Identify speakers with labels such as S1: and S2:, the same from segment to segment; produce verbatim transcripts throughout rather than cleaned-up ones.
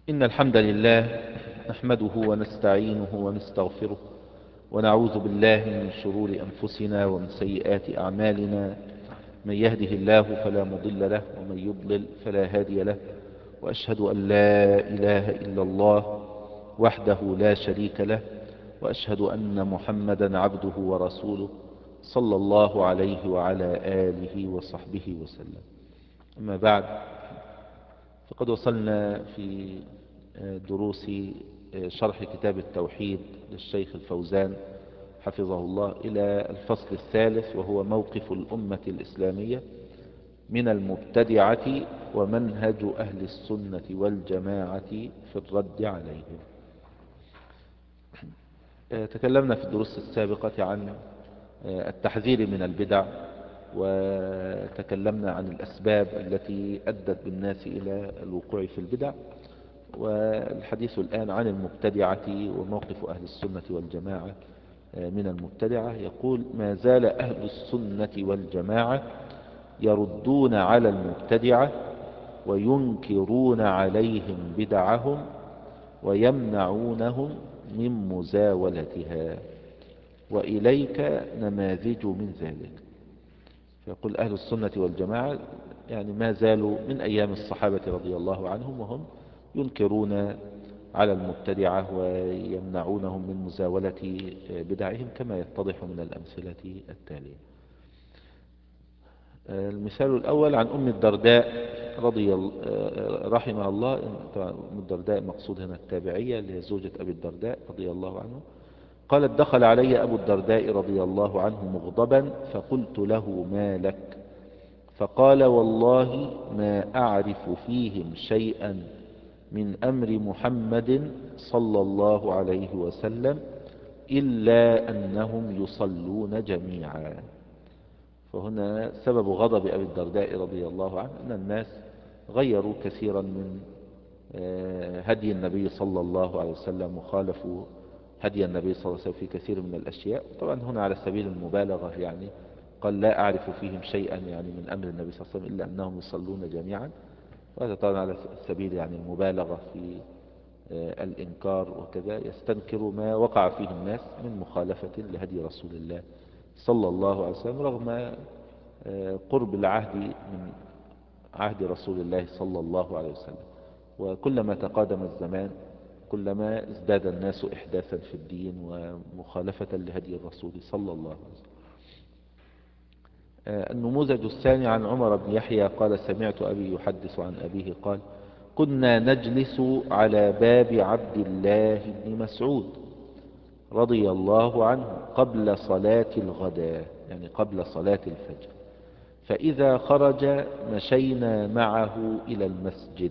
S1: إن الحمد لله نحمده ونستعينه ونستغفره ونعوذ بالله من شرور أنفسنا ومن سيئات أعمالنا. من يهده الله فلا مضل له ومن يضلل فلا هادي له، وأشهد أن لا إله إلا الله وحده لا شريك له، وأشهد أن محمدا عبده ورسوله صلى الله عليه وعلى آله وصحبه وسلم. أما بعد، فقد وصلنا في دروس شرح كتاب التوحيد للشيخ الفوزان حفظه الله إلى الفصل الثالث، وهو موقف الأمة الإسلامية من المبتدعة ومنهج أهل السنة والجماعة في الرد عليهم. تكلمنا في الدروس السابقة عن التحذير من البدع، وتكلمنا عن الأسباب التي أدت بالناس إلى الوقوع في البدع، والحديث الآن عن المبتدعة وموقف أهل السنة والجماعة من المبتدعة. يقول: ما زال أهل السنة والجماعة يردون على المبتدعة وينكرون عليهم بدعهم ويمنعونهم من مزاولتها، وإليك نماذج من ذلك. فيقول أهل السنة والجماعة يعني ما زالوا من أيام الصحابة رضي الله عنهم وهم ينكرون على المبتدعة ويمنعونهم من مزاولة بدعهم، كما يتضح من الأمثلة التالية. المثال الأول عن أم الدرداء رضي رحمها الله. أم الدرداء مقصود هنا التابعية اللي هي زوجة أبي الدرداء رضي الله عنه. قالت: دخل علي أبو الدرداء رضي الله عنه مغضبا، فقلت له: ما لك؟ فقال: والله ما أعرف فيهم شيئا من أمر محمد صلى الله عليه وسلم إلا أنهم يصلون جميعا. فهنا سبب غضب أبي الدرداء رضي الله عنه أن الناس غيروا كثيرا من هدي النبي صلى الله عليه وسلم وخالفوا هدي النبي صلى الله عليه وسلم في كثير من الأشياء. طبعا هنا على سبيل المبالغة، يعني قال: لا أعرف فيهم شيئا يعني من أمر النبي صلى الله عليه وسلم إلا أنهم يصلون جميعا. وهذا طبعا على سبيل يعني المبالغة في الإنكار، وكذا يستنكر ما وقع فيه الناس من مخالفة لهدي رسول الله صلى الله عليه وسلم، رغم قرب العهد من عهد رسول الله صلى الله عليه وسلم. وكلما تقادم الزمان كلما ازداد الناس إحداثا في الدين ومخالفة لهدي الرسول صلى الله عليه وسلم. النموذج الثاني عن عمر بن يحيى قال: سمعت أبي يحدث عن أبيه قال: كنا نجلس على باب عبد الله بن مسعود رضي الله عنه قبل صلاة الغداء، يعني قبل صلاة الفجر، فإذا خرج مشينا معه إلى المسجد،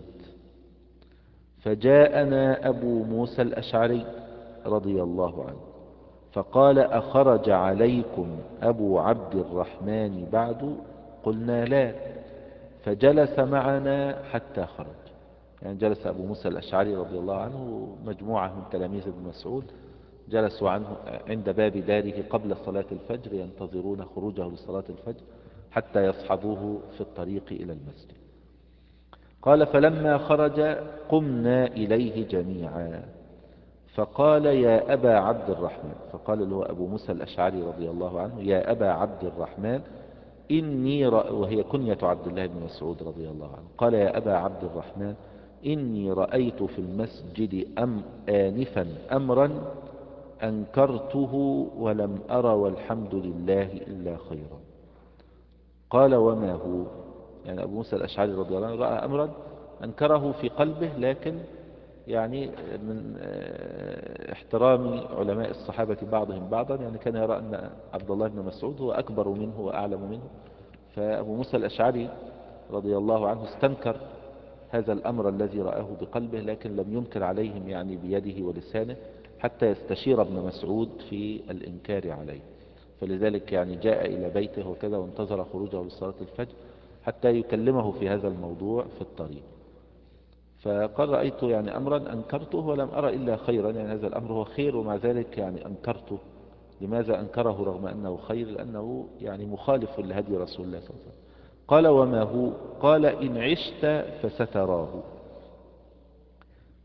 S1: فجاءنا أبو موسى الأشعري رضي الله عنه فقال: أخرج عليكم أبو عبد الرحمن بعد؟ قلنا: لا. فجلس معنا حتى خرج. يعني جلس أبو موسى الأشعري رضي الله عنه مجموعة من تلاميذ ابن مسعود جلسوا عنه عند باب داره قبل صلاة الفجر ينتظرون خروجه لصلاة الفجر حتى يصحبوه في الطريق إلى المسجد. قال: فلما خرج قمنا إليه جميعا فقال: يا أبا عبد الرحمن، فقال له أبو موسى الأشعري رضي الله عنه: يا أبا عبد الرحمن إني رأ... وهي كنية عبد الله بن مسعود رضي الله عنه. قال: يا أبا عبد الرحمن إني رأيت في المسجد أم آنفا أمرا أنكرته ولم أر والحمد لله إلا خيرا. قال: وما هو؟ يعني أبو موسى الأشعري رضي الله عنه رأى أمرا أنكره في قلبه، لكن يعني من احترام علماء الصحابة بعضهم بعضا، يعني كان يرى أن عبد الله بن مسعود هو أكبر منه وأعلم منه. فأبو موسى الأشعري رضي الله عنه استنكر هذا الأمر الذي رآه بقلبه، لكن لم ينكر عليهم يعني بيده ولسانه حتى يستشير ابن مسعود في الإنكار عليه. فلذلك يعني جاء إلى بيته وكذا وانتظر خروجه لصلاة الفجر حتى يكلمه في هذا الموضوع في الطريق. فقال: رأيت يعني أمرا أنكرته ولم أرى إلا خيرا، يعني هذا الأمر هو خير ومع ذلك يعني أنكرته. لماذا أنكره رغم أنه خير؟ لأنه يعني مخالف لهدي رسول الله صلى الله عليه وسلم. قال: وما هو؟ قال: إن عشت فستراه.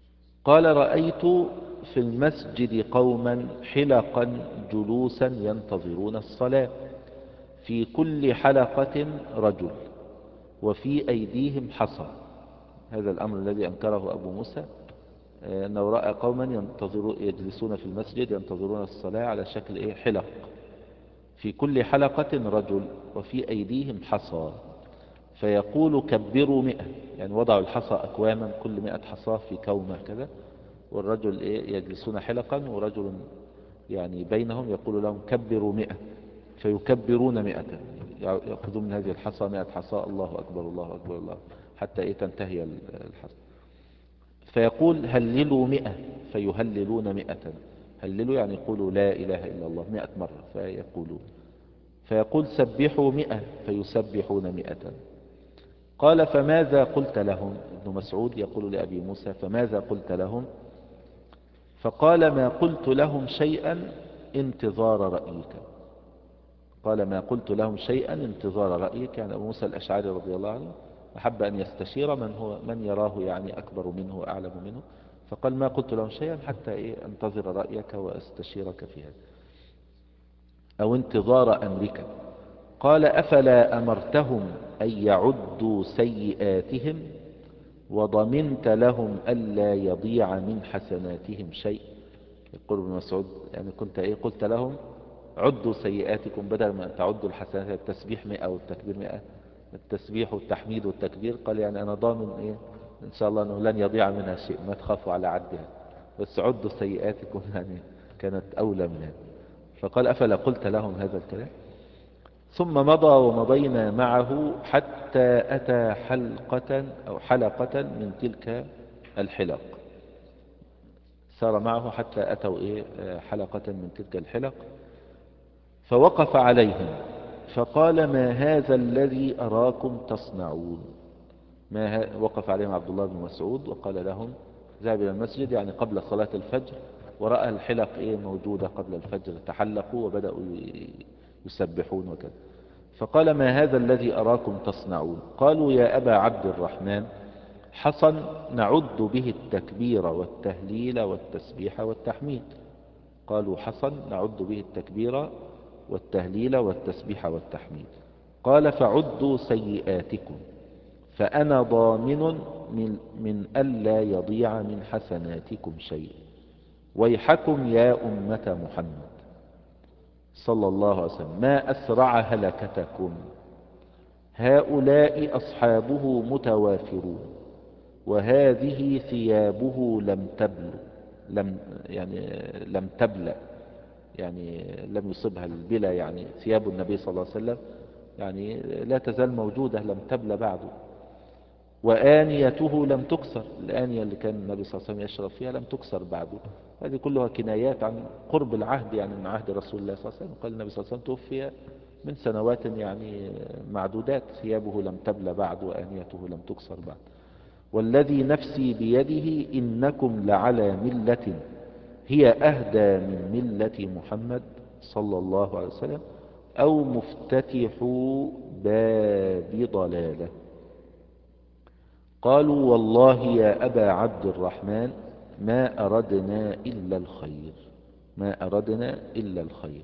S1: قال رأيت في المسجد قوما حلقا جلوسا ينتظرون الصلاة، في كل حلقة رجل وفي أيديهم حصى. هذا الأمر الذي أنكره أبو موسى، أنه رأى قوما ينتظرون يجلسون في المسجد ينتظرون الصلاة على شكل إيه حلق، في كل حلقة رجل وفي أيديهم حصى، فيقول كبروا مئة، يعني وضعوا الحصى أكواما كل مئة حصى في كومة كذا، والرجل إيه يجلسون حلقا ورجل يعني بينهم يقول لهم كبروا مئة، فيكبرون مئة، يأخذون من هذه الحصى مئة حصى، الله أكبر الله أكبر الله، حتى إيه تنتهي الحصى. فيقول هللوا مئة، فيهللون مئة، هللوا يعني يقولوا لا إله إلا الله مئة مرة فيقولون. فيقول سبحوا مئة، فيسبحون مئة. قال فماذا قلت لهم؟ ابن مسعود يقول لأبي موسى فماذا قلت لهم؟ فقال ما قلت لهم شيئا انتظار رأيك. قال ما قلت لهم شيئا انتظار رأيك، يعني أبو موسى الأشعري رضي الله عنه أحب أن يستشير من هو من يراه يعني أكبر منه وأعلم منه، فقال ما قلت لهم شيئا حتى إيه أنتظر رأيك وأستشيرك في هذا أو انتظار أمرك. قال أفلا أمرتهم أن يعدوا سيئاتهم وضمنت لهم ألا يضيع من حسناتهم شيء؟ يقول ابن مسعود يعني كنت إيه قلت لهم عدوا سيئاتكم بدل ما أن تعدوا الحسنات، التسبيح مئة والتكبير مئة، التسبيح والتحميد والتكبير، قال يعني أنا ضامن إيه إن شاء الله أنه لن يضيع منها شيء، ما تخافوا على عدها، بس عدوا سيئاتكم يعني كانت أولى منها. فقال أفلا قلت لهم هذا الكلام؟ ثم مضى ومضينا معه حتى أتى حلقة أو حلقة من تلك الحلق، سار معه حتى أتوا إيه حلقة من تلك الحلق، فوقف عليهم فقال ما هذا الذي أراكم تصنعون؟ ما ه... وقف عليهم عبد الله بن مسعود وقال لهم ذهب إلى المسجد يعني قبل صلاة الفجر، ورأى الحلق إيه موجودة قبل الفجر، تحلقوا وبدأوا يسبحون وكذا، فقال ما هذا الذي أراكم تصنعون؟ قالوا يا أبا عبد الرحمن حصى نعد به التكبير والتهليل والتسبيح والتحميد. قالوا حصى نعد به التكبير والتهليل والتسبيح والتحميد. قال فعدوا سيئاتكم فأنا ضامن من, من ألا يضيع من حسناتكم شيء، ويحكم يا أمة محمد صلى الله عليه وسلم ما أسرع هلكتكم، هؤلاء أصحابه متوافرون وهذه ثيابه لم تبل لم يعني لم تبلى، يعني لم يصبها البلا، يعني ثياب النبي صلى الله عليه وسلم يعني لا تزال موجودة لم تبلى بعده، وآنيته لم تكسر، الآنية اللي كان النبي صلى الله عليه وسلم يشرب فيها لم تكسر بعده. هذه كلها كنايات عن قرب العهد، يعني من عهد رسول الله صلى الله عليه وسلم. قال النبي صلى الله عليه وسلم توفي من سنوات يعني معدودات، ثيابه لم تبلى بعد وآنيته لم تكسر بعد. والذي نفسي بيده إنكم لعلى ملة هي أهدى من ملة محمد صلى الله عليه وسلم أو مفتتح باب ضلالة. قالوا والله يا أبا عبد الرحمن ما أردنا إلا الخير، ما أردنا إلا الخير.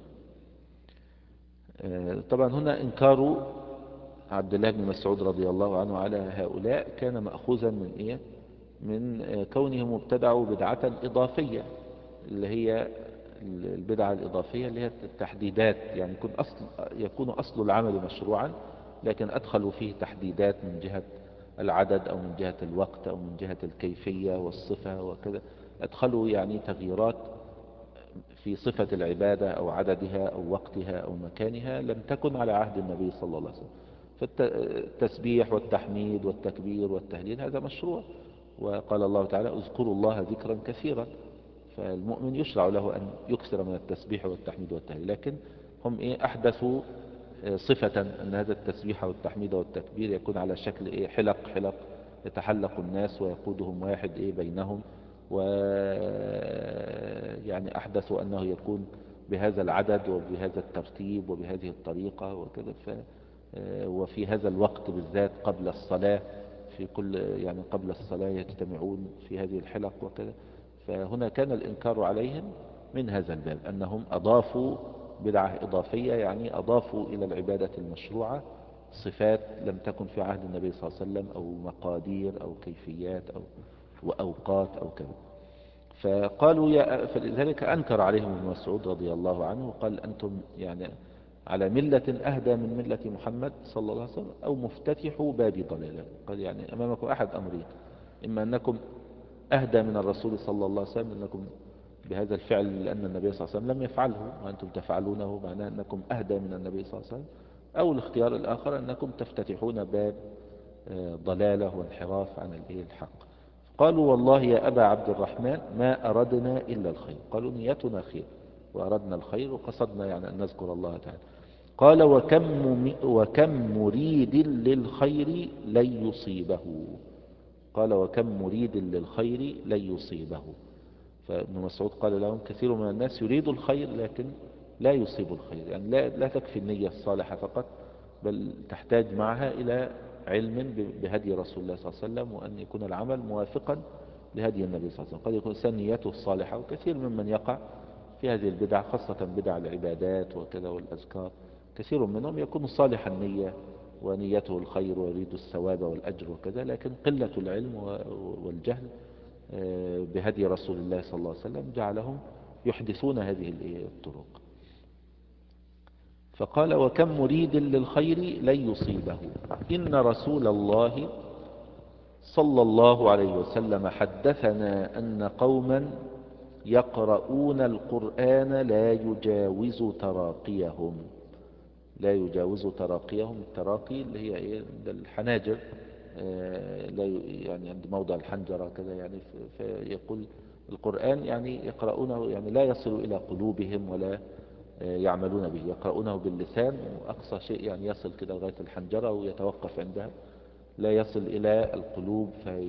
S1: طبعا هنا إنكار عبد الله بن مسعود رضي الله عنه على هؤلاء كان مأخوذا من إيه؟ من كونهم ابتدعوا بدعة إضافية، اللي هي البدعة الإضافية اللي هي التحديدات، يعني يكون أصل يكون أصل العمل مشروعا لكن أدخلوا فيه تحديدات من جهة العدد أو من جهة الوقت أو من جهة الكيفية والصفة وكذا، أدخلوا يعني تغييرات في صفة العبادة أو عددها أو وقتها أو مكانها لم تكن على عهد النبي صلى الله عليه وسلم. فالتسبيح والتحميد والتكبير والتهليل هذا مشروع، وقال الله تعالى اذكروا الله ذكرا كثيرا، فالمؤمن يشرع له أن يكثر من التسبيح والتحميد والتهليل، لكن هم إيه أحدثوا صفة أن هذا التسبيح والتحميد والتكبير يكون على شكل إيه حلق حلق يتحلق الناس ويقودهم واحد إيه بينهم، ويعني أحدثوا أنه يكون بهذا العدد وبهذا الترتيب وبهذه الطريقة وكذا، ف وفي هذا الوقت بالذات قبل الصلاة، في كل يعني قبل الصلاة يجتمعون في هذه الحلق وكذا، فهنا كان الإنكار عليهم من هذا الباب، أنهم أضافوا بدعة إضافية، يعني أضافوا إلى العبادة المشروعة صفات لم تكن في عهد النبي صلى الله عليه وسلم، أو مقادير أو كيفيات أو وأوقات أو كذا. فقالوا يا فلذلك أنكر عليهم ابن مسعود رضي الله عنه، وقال أنتم يعني على ملة أهدى من ملة محمد صلى الله عليه وسلم، أو مفتتحوا باب ضلالة. قال يعني أمامكم أحد أمرين: إما أنكم أهدى من الرسول صلى الله عليه وسلم أنكم بهذا الفعل، لأن النبي صلى الله عليه وسلم لم يفعله وأنتم تفعلونه، معناه أنكم أهدى من النبي صلى الله عليه وسلم، أو الاختيار الآخر أنكم تفتتحون باب آه، ضلالة وانحراف عن الحق. قالوا والله يا أبا عبد الرحمن ما أردنا إلا الخير. قالوا نيتنا خير وأردنا الخير وقصدنا يعني أن نذكر الله تعالى. قال وكم, مم- وكم مريد للخير لن يصيبه. قال وكم مريد للخير لن يصيبه. فابن مسعود قال لهم كثير من الناس يريد الخير لكن لا يصيب الخير، يعني لا, لا تكفي النية الصالحة فقط، بل تحتاج معها إلى علم ب- بهدي رسول الله صلى الله عليه وسلم، وأن يكون العمل موافقا لهدي النبي صلى الله عليه وسلم. قد يكون الإنسان نيته الصالحة، وكثير ممن يقع في هذه البدع خاصة بدع العبادات وكذا والأذكار، كثير منهم يكون صالح النية ونيته الخير ويريد الثواب والأجر وكذا، لكن قلة العلم و- والجهل آه، بهدي رسول الله صلى الله عليه وسلم جعلهم يحدثون هذه الطرق. فقال وكم مريد للخير لن يصيبه. إن رسول الله صلى الله عليه وسلم حدثنا أن قوما يقرؤون القرآن لا يجاوز تراقيهم. لا يجاوز تراقيهم، التراقي اللي هي ايه، ده الحناجر، آه، لا ي- يعني عند موضع الحنجرة كذا، يعني ف- فيقول القرآن يعني يقرؤونه يعني لا يصل إلى قلوبهم ولا آه، يعملون به، يقرؤونه باللسان وأقصى شيء يعني يصل كده لغاية الحنجرة ويتوقف عندها، لا يصل إلى القلوب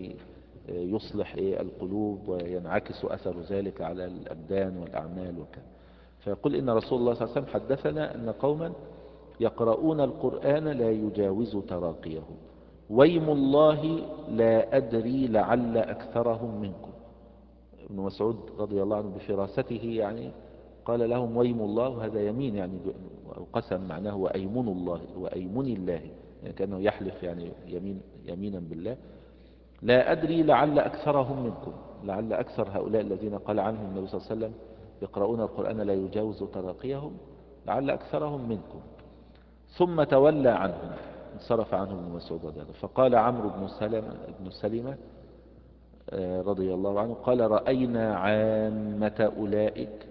S1: فيصلح إيه القلوب وينعكس أثر ذلك على الأبدان والأعمال وكذا. فيقول إن رسول الله صلى الله عليه وسلم حدثنا أن قوما يقرؤون القرآن لا يجاوز تراقيهم، ويم الله لا أدري لعل أكثرهم منكم. ابن مسعود رضي الله عنه بفراسته يعني قال لهم ويم الله، وهذا يمين يعني أو قسم، معناه وأيمن الله وأيمن الله، يعني كأنه يحلف يعني يمين يمينا بالله. لا أدري لعل أكثرهم منكم، لعل أكثر هؤلاء الذين قال عنهم النبي صلى الله عليه وسلم يقرؤون القرآن لا يجاوز تراقيهم، لعل أكثرهم منكم. ثم تولى عنهم، انصرف عنهم ابن مسعود رضي الله عنه. فقال عمرو بن سلمة بن سلمة آه، رضي الله عنه قال رأينا عامة أولئك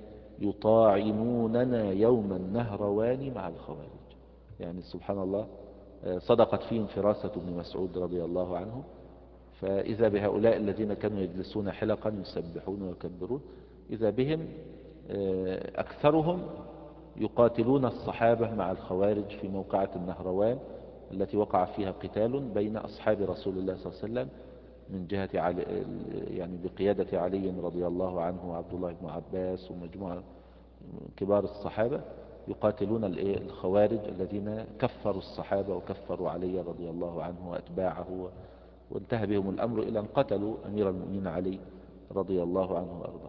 S1: يطاعنوننا يوم النهروان مع الخوارج. يعني سبحان الله، آه، صدقت فيهم فراسة ابن مسعود رضي الله عنه. فإذا بهؤلاء الذين كانوا يجلسون حلقا يسبحون ويكبرون، إذا بهم آه، أكثرهم يقاتلون الصحابة مع الخوارج في موقعة النهروان التي وقع فيها قتال بين أصحاب رسول الله صلى الله عليه وسلم من جهة علي يعني بقيادة علي رضي الله عنه وعبد الله بن عباس ومجموعة كبار الصحابة، يقاتلون الخوارج الذين كفروا الصحابة وكفروا علي رضي الله عنه وأتباعه، وانتهى بهم الأمر إلى أن قتلوا أمير المؤمنين علي رضي الله عنه وأرضاه.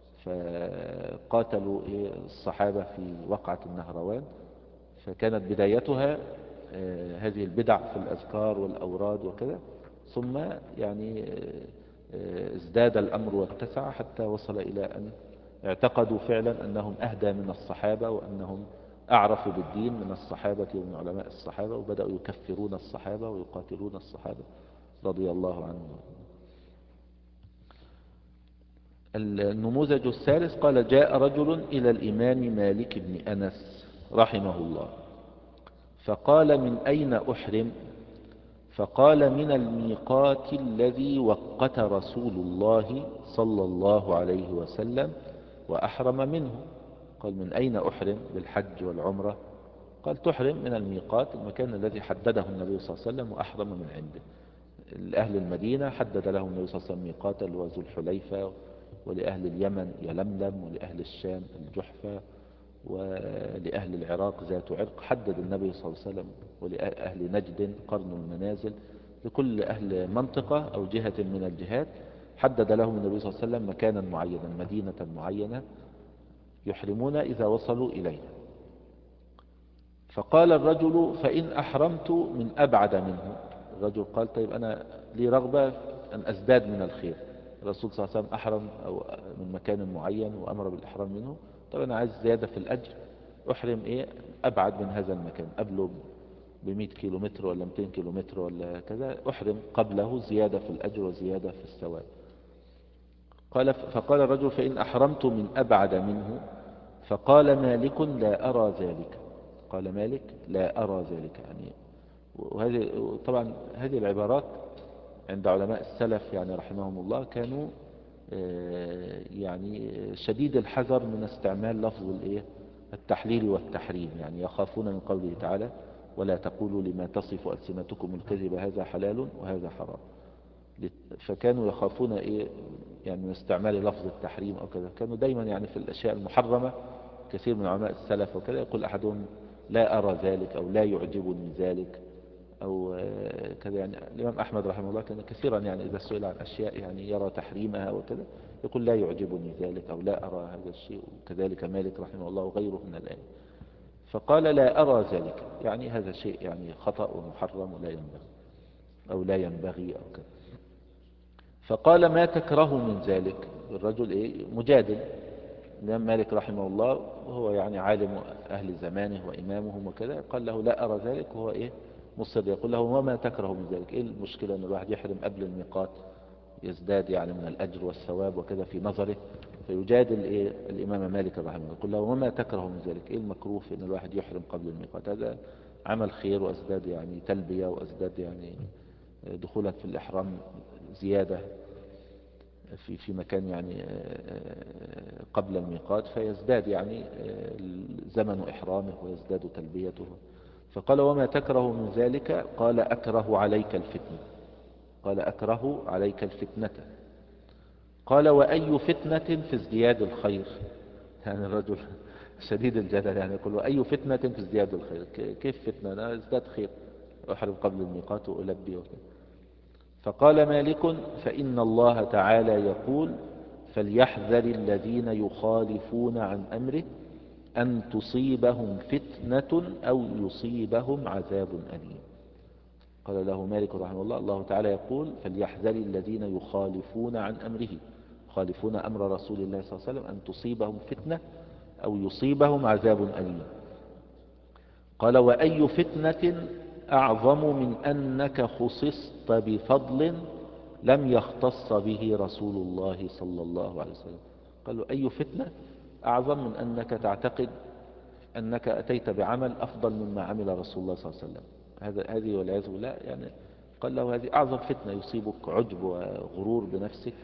S1: فقاتلوا الصحابة في وقعة النهروان، فكانت بدايتها آه، هذه البدع في الأذكار والأوراد وكذا، ثم يعني آه، آه، ازداد الأمر واتسع حتى وصل إلى أن اعتقدوا فعلا أنهم أهدى من الصحابة وأنهم أعرفوا بالدين من الصحابة ومن علماء الصحابة، وبدأوا يكفرون الصحابة ويقاتلون الصحابة رضي الله عنهم. النموذج الثالث قال جاء رجل إلى الإمام مالك بن أنس رحمه الله فقال من أين أحرم؟ فقال من الميقات الذي وقت رسول الله صلى الله عليه وسلم وأحرم منه. قال من أين أحرم بالحج والعمرة؟ قال تحرم من الميقات، المكان الذي حدده النبي صلى الله عليه وسلم وأحرم من عنده. لأهل المدينة حدد لهم النبي صلى الله عليه وسلم ميقاتا لذو الحليفة، ولأهل اليمن يلملم، ولأهل الشام الجحفة، ولأهل العراق ذات عرق حدد النبي صلى الله عليه وسلم، ولأهل نجد قرن المنازل، لكل أهل منطقة أو جهة من الجهات حدد لهم النبي صلى الله عليه وسلم مكانا معينا، مدينة معينة يحرمون إذا وصلوا إليها. فقال الرجل فإن أحرمت من أبعد منه. الرجل قال طيب أنا لي رغبة أن أزداد من الخير، الرسول صلى الله عليه وسلم أحرم أو من مكان معين وأمر بالإحرام منه، طيب أنا عايز زيادة في الأجر، أحرم إيه أبعد من هذا المكان، قبله بمئة كيلو متر ولا مئتين كيلو متر ولا كذا، أحرم قبله زيادة في الأجر وزيادة في الثواب. قال فقال الرجل فإن أحرمت من أبعد منه. فقال مالك لا أرى ذلك. قال مالك لا أرى ذلك. يعني وهذه طبعا هذه العبارات عند علماء السلف يعني رحمهم الله كانوا آه، يعني شديد الحذر من استعمال لفظ الايه التحليل والتحريم، يعني يخافون من قوله تعالى ولا تقولوا لما تصف ألسنتكم الكذب هذا حلال وهذا حرام. فكانوا يخافون ايه يعني من استعمال لفظ التحريم او كذا، كانوا دايما يعني في الاشياء المحرمة كثير من علماء السلف وكذا يقول احدهم لا ارى ذلك او لا يعجبني ذلك او آه، كذا. يعني الامام احمد رحمه الله كان كثيرا يعني اذا سئل عن اشياء يعني يرى تحريمها وكذا يقول لا يعجبني ذلك او لا ارى هذا الشيء، وكذلك مالك رحمه الله وغيره من الائمه. فقال لا ارى ذلك، يعني هذا شيء يعني خطأ ومحرم ولا ينبغي او لا ينبغي او كذا. فقال ما تكره من ذلك. الرجل ايه مجادل الإمام مالك رحمه الله وهو يعني عالم أهل زمانه وإمامهم وكذا، قال له لا أرى ذلك، وهو إيه مصر يقول له وما تكره من ذلك. إيه المشكلة أن الواحد يحرم قبل الميقات يزداد يعني من الأجر والثواب وكذا في نظره. فيجادل إيه الإمام مالك رحمه الله يقول له وما تكره من ذلك، إيه المكروه في أن الواحد يحرم قبل الميقات؟ هذا عمل خير وأزداد يعني تلبية وأزداد يعني دخولا في الإحرام زيادة في في مكان يعني قبل الميقات، فيزداد يعني زمن إحرامه ويزداد تلبيته. فقال وما تكره من ذلك؟ قال أكره عليك الفتنة. قال أكره عليك الفتنة. قال وأي فتنة في ازدياد الخير؟ يعني الرجل شديد الجدل يعني يقول وأي فتنة في ازدياد الخير؟ كيف فتنة؟ أنا ازداد خير أحرم قبل الميقات وألبي وكذا. فقال مالك فإن الله تعالى يقول فليحذر الذين يخالفون عن أمره أن تصيبهم فتنة أو يصيبهم عذاب أليم. قال له مالك رحمه الله الله تعالى يقول فليحذر الذين يخالفون عن أمره، يخالفون أمر رسول الله صلى الله عليه وسلم، أن تصيبهم فتنة أو يصيبهم عذاب أليم. قال وأي فتنة أعظم من أنك خصصت بفضل لم يختص به رسول الله صلى الله عليه وسلم. قالوا أي فتنة أعظم من أنك تعتقد أنك أتيت بعمل أفضل مما عمل رسول الله صلى الله عليه وسلم؟ هذا هذه والعياذ بالله يعني. قال له هذه أعظم فتنة، يصيبك عجب وغرور بنفسك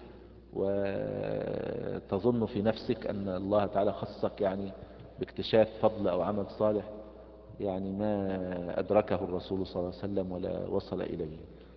S1: وتظن في نفسك أن الله تعالى خصك يعني باكتشاف فضل أو عمل صالح يعني ما أدركه الرسول صلى الله عليه وسلم ولا وصل إليه.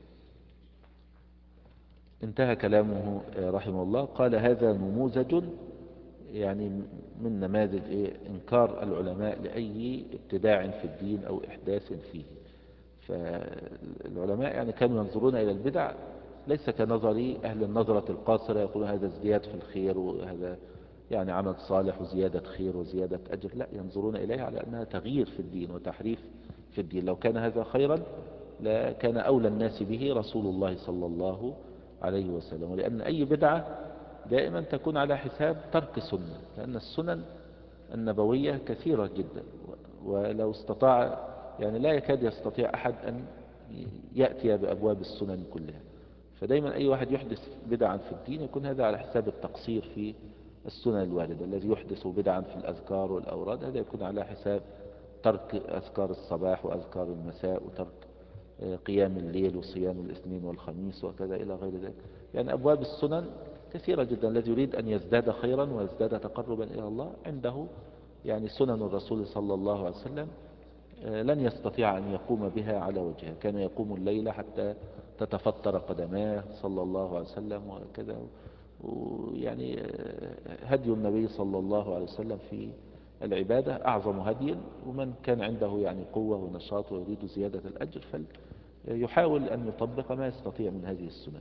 S1: انتهى كلامه رحمه الله. قال هذا نموذج يعني من نماذج إيه؟ إنكار العلماء لأي ابتداع في الدين أو إحداث فيه. فالعلماء يعني كانوا ينظرون إلى البدع ليس كنظر أهل النظرة القاصرة يقولون هذا ازدياد في الخير وهذا يعني عمل صالح وزيادة خير وزيادة أجر، لا، ينظرون إليها على أنها تغيير في الدين وتحريف في الدين. لو كان هذا خيرا لكان أولى الناس به رسول الله صلى الله عليه وسلم. ولأن أي بدعة دائما تكون على حساب ترك سنة، لأن السنن النبوية كثيرة جدا، ولو استطاع يعني لا يكاد يستطيع أحد أن يأتي بأبواب السنن كلها. فدايما أي واحد يحدث بدعا في الدين يكون هذا على حساب التقصير في السنن الواردة. الذي يحدث بدعا في الأذكار والأوراد هذا يكون على حساب ترك أذكار الصباح وأذكار المساء وترك قيام الليل وصيام الاثنين والخميس وكذا إلى غير ذلك. يعني أبواب السنن كثيرة جدا. الذي يريد أن يزداد خيرا ويزداد تقربا إلى الله عنده يعني سنن الرسول صلى الله عليه وسلم لن يستطيع أن يقوم بها على وجهها. كان يقوم الليل حتى تتفطر قدماه صلى الله عليه وسلم وكذا. ويعني هدي النبي صلى الله عليه وسلم في العبادة أعظم هدي، ومن كان عنده يعني قوة ونشاط ويريد زيادة الأجر فليحاول أن يطبق ما يستطيع من هذه السنن.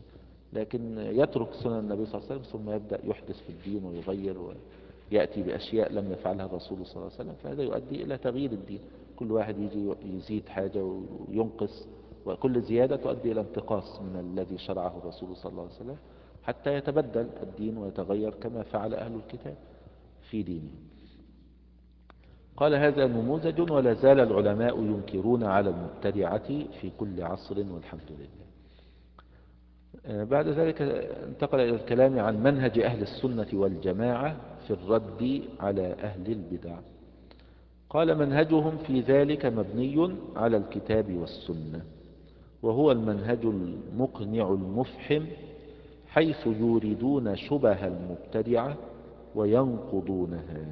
S1: لكن يترك سنن النبي صلى الله عليه وسلم ثم يبدأ يحدث في الدين ويغير ويأتي بأشياء لم يفعلها الرسول صلى الله عليه وسلم، فهذا يؤدي إلى تغيير الدين. كل واحد يجي يزيد حاجة وينقص، وكل زيادة تؤدي إلى انتقاص من الذي شرعه الرسول صلى الله عليه وسلم، حتى يتبدل الدين ويتغير كما فعل أهل الكتاب في دينه. قال: هذا نموذج، ولا زال العلماء ينكرون على المبتدعة في كل عصر، والحمد لله. بعد ذلك انتقل إلى الكلام عن منهج أهل السنة والجماعة في الرد على أهل البدع. قال: منهجهم في ذلك مبني على الكتاب والسنة، وهو المنهج المقنع المفحم، حيث يوردون شبه المبتدعة وينقضونها،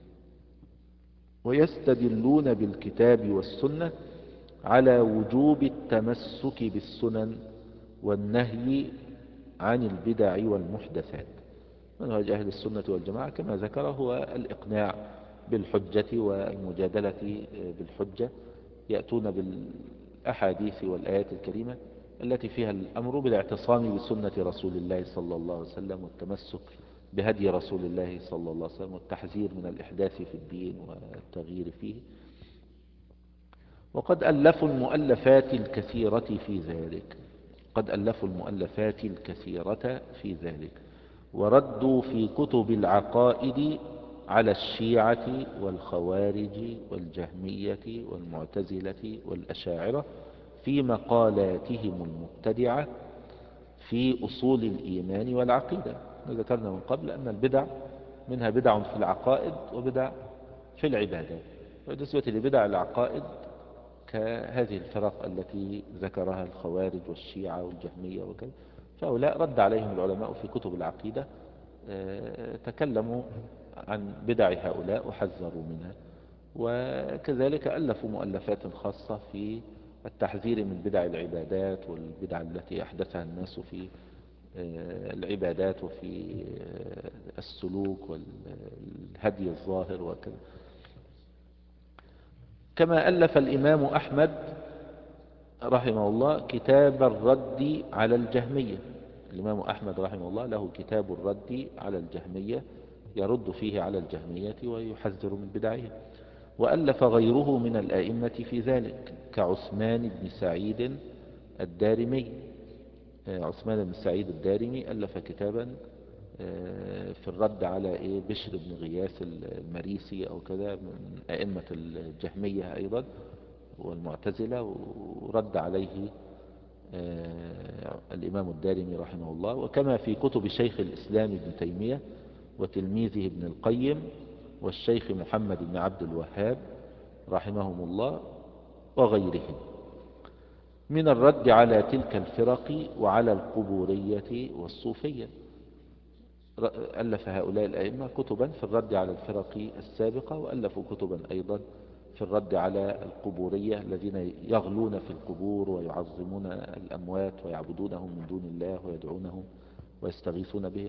S1: ويستدلون بالكتاب والسنة على وجوب التمسك بالسنن والنهي عن البدع والمحدثات. منهج أهل السنة والجماعة كما ذكر هو الإقناع بالحجة والمجادلة بالحجة، يأتون بالأحاديث والآيات الكريمة التي فيها الأمر بالاعتصام بسنة رسول الله صلى الله عليه وسلم، والتمسك بهدي رسول الله صلى الله عليه وسلم، والتحذير من الإحداث في الدين والتغيير فيه. وقد ألفوا المؤلفات الكثيرة في ذلك قد ألفوا المؤلفات الكثيرة في ذلك وردوا في كتب العقائد على الشيعة والخوارج والجهمية والمعتزلة والأشاعرة في مقالاتهم المبتدعة في أصول الإيمان والعقيدة. ذكرنا من قبل أن البدع منها بدع في العقائد وبدع في العبادات. بالنسبة لبدع العقائد كهذه الفرق التي ذكرها الخوارج والشيعة والجهمية وكذا، فهؤلاء رد عليهم العلماء في كتب العقيدة، تكلموا عن بدع هؤلاء وحذروا منها. وكذلك ألفوا مؤلفات خاصة في التحذير من بدع العبادات والبدع التي أحدثها الناس في العبادات وفي السلوك والهدي الظاهر وكذا. كما ألف الإمام أحمد رحمه الله كتاب الرد على الجهمية. الإمام أحمد رحمه الله له كتاب الرد على الجهمية، يرد فيه على الجهمية ويحذر من بدعهم. وألف غيره من الآئمة في ذلك كعثمان بن سعيد الدارمي. عثمان بن سعيد الدارمي ألف كتابا في الرد على بشر بن غياث المريسي أو كذا من أئمة الجهمية أيضا والمعتزلة، ورد عليه الإمام الدارمي رحمه الله. وكما في كتب شيخ الإسلام ابن تيمية وتلميذه ابن القيم والشيخ محمد بن عبد الوهاب رحمهم الله وغيرهم من الرد على تلك الفرق وعلى القبورية والصوفية. ألف هؤلاء الأئمة كتبا في الرد على الفرق السابقة، وألفوا كتبا أيضا في الرد على القبورية الذين يغلون في القبور ويعظمون الأموات ويعبدونهم من دون الله ويدعونهم ويستغيثون به.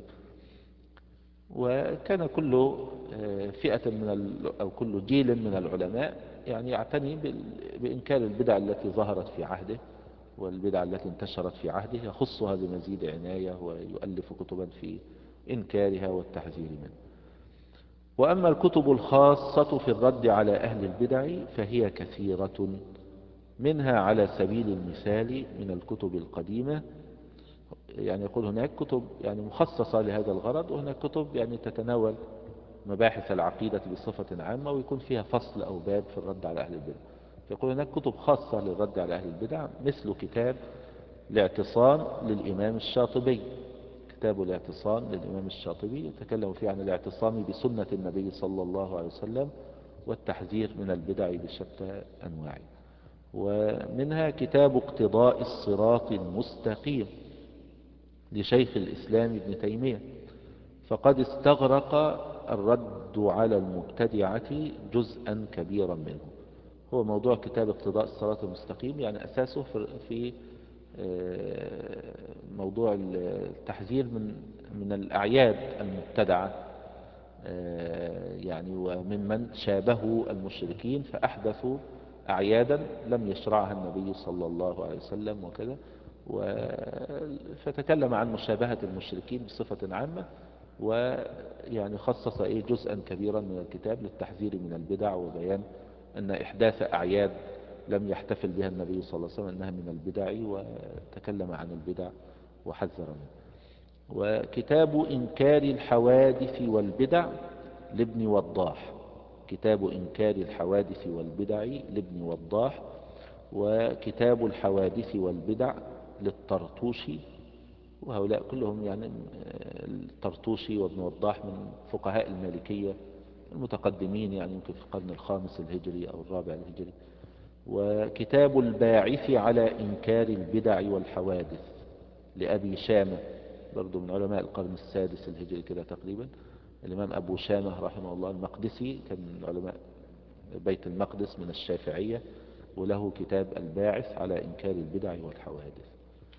S1: وكان كل فئة من أو كل جيل من العلماء يعني يعتني بإنكار البدع التي ظهرت في عهده والبدع التي انتشرت في عهده، يخصها بمزيد عناية ويؤلف كتبا في إنكارها والتحذير منها. وأما الكتب الخاصة في الرد على أهل البدع فهي كثيرة، منها على سبيل المثال من الكتب القديمة، يعني يقول هناك كتب يعني مخصصة لهذا الغرض، وهناك كتب يعني تتناول مباحث العقيدة بصفة عامة ويكون فيها فصل أو باب في الرد على أهل البدع. يقول هناك كتب خاصة للرد على أهل البدع مثل كتاب الاعتصام للإمام الشاطبي. كتاب الاعتصام للإمام الشاطبي يتكلم فيه عن الاعتصام بسنة النبي صلى الله عليه وسلم والتحذير من البدع بشتى أنواعه. ومنها كتاب اقتضاء الصراط المستقيم لشيخ الإسلام ابن تيمية، فقد استغرق الرد على المبتدعة جزءا كبيرا منه. هو موضوع كتاب اقتضاء الصراط المستقيم يعني أساسه في موضوع التحذير من من الأعياد المبتدعة، يعني وممن شابهوا المشركين فأحدثوا أعيادا لم يشرعها النبي صلى الله عليه وسلم وكذا، فتكلم عن مشابهة المشركين بصفة عامة، ويعني خصص إيه جزءا كبيرا من الكتاب للتحذير من البدع وبيان أن إحداث أعياد لم يحتفل بها النبي صلى الله عليه وسلم أنها من البدع، وتكلم عن البدع وحذر منها. وكتاب إنكار الحوادث والبدع لابن وضاح، كتاب إنكار الحوادث والبدع لابن وضاح. وكتاب الحوادث والبدع للطرطوشي، وهؤلاء كلهم يعني الطرطوشي وابن وضاح من فقهاء المالكية المتقدمين، يعني يمكن في القرن الخامس الهجري أو الرابع الهجري. وكتاب الباعث على إنكار البدع والحوادث لأبي شامة، برضو من علماء القرن السادس الهجري كده تقريبا، الإمام أبو شامة رحمه الله المقدسي، كان من علماء بيت المقدس من الشافعية، وله كتاب الباعث على إنكار البدع والحوادث.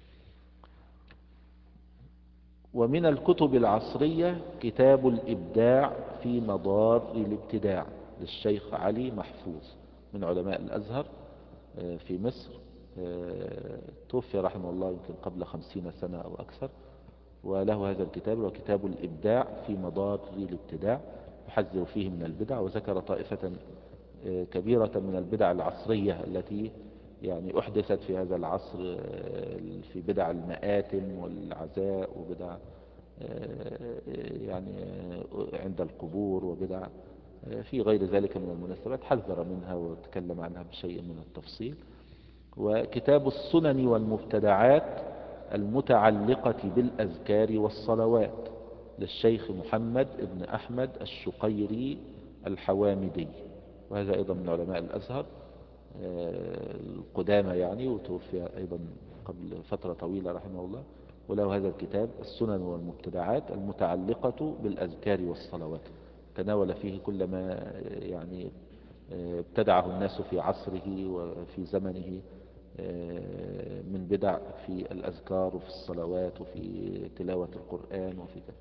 S1: ومن الكتب العصرية كتاب الإبداع في مضار الابتداع للشيخ علي محفوظ، من علماء الأزهر في مصر، توفي رحمه الله يمكن قبل خمسين سنة أو أكثر، وله هذا الكتاب وكتاب الإبداع في مضار الابتداع، يحذر فيه من البدع، وذكر طائفة كبيرة من البدع العصرية التي يعني أحدثت في هذا العصر، في بدع المآتم والعزاء، وبدع يعني عند القبور، وبدع في غير ذلك من المناسبات، حذر منها وتكلم عنها بشيء من التفصيل. وكتاب السنن والمبتدعات المتعلقة بالأذكار والصلوات للشيخ محمد بن أحمد الشقيري الحوامدي، وهذا أيضا من علماء الأزهر القدامى يعني، وتوفي أيضا قبل فترة طويلة رحمه الله. وله هذا الكتاب السنن والمبتدعات المتعلقة بالأذكار والصلوات، تناول فيه كل ما يعني ابتدعه الناس في عصره وفي زمنه من بدع في الأذكار وفي الصلوات وفي تلاوة القرآن وفي كذا.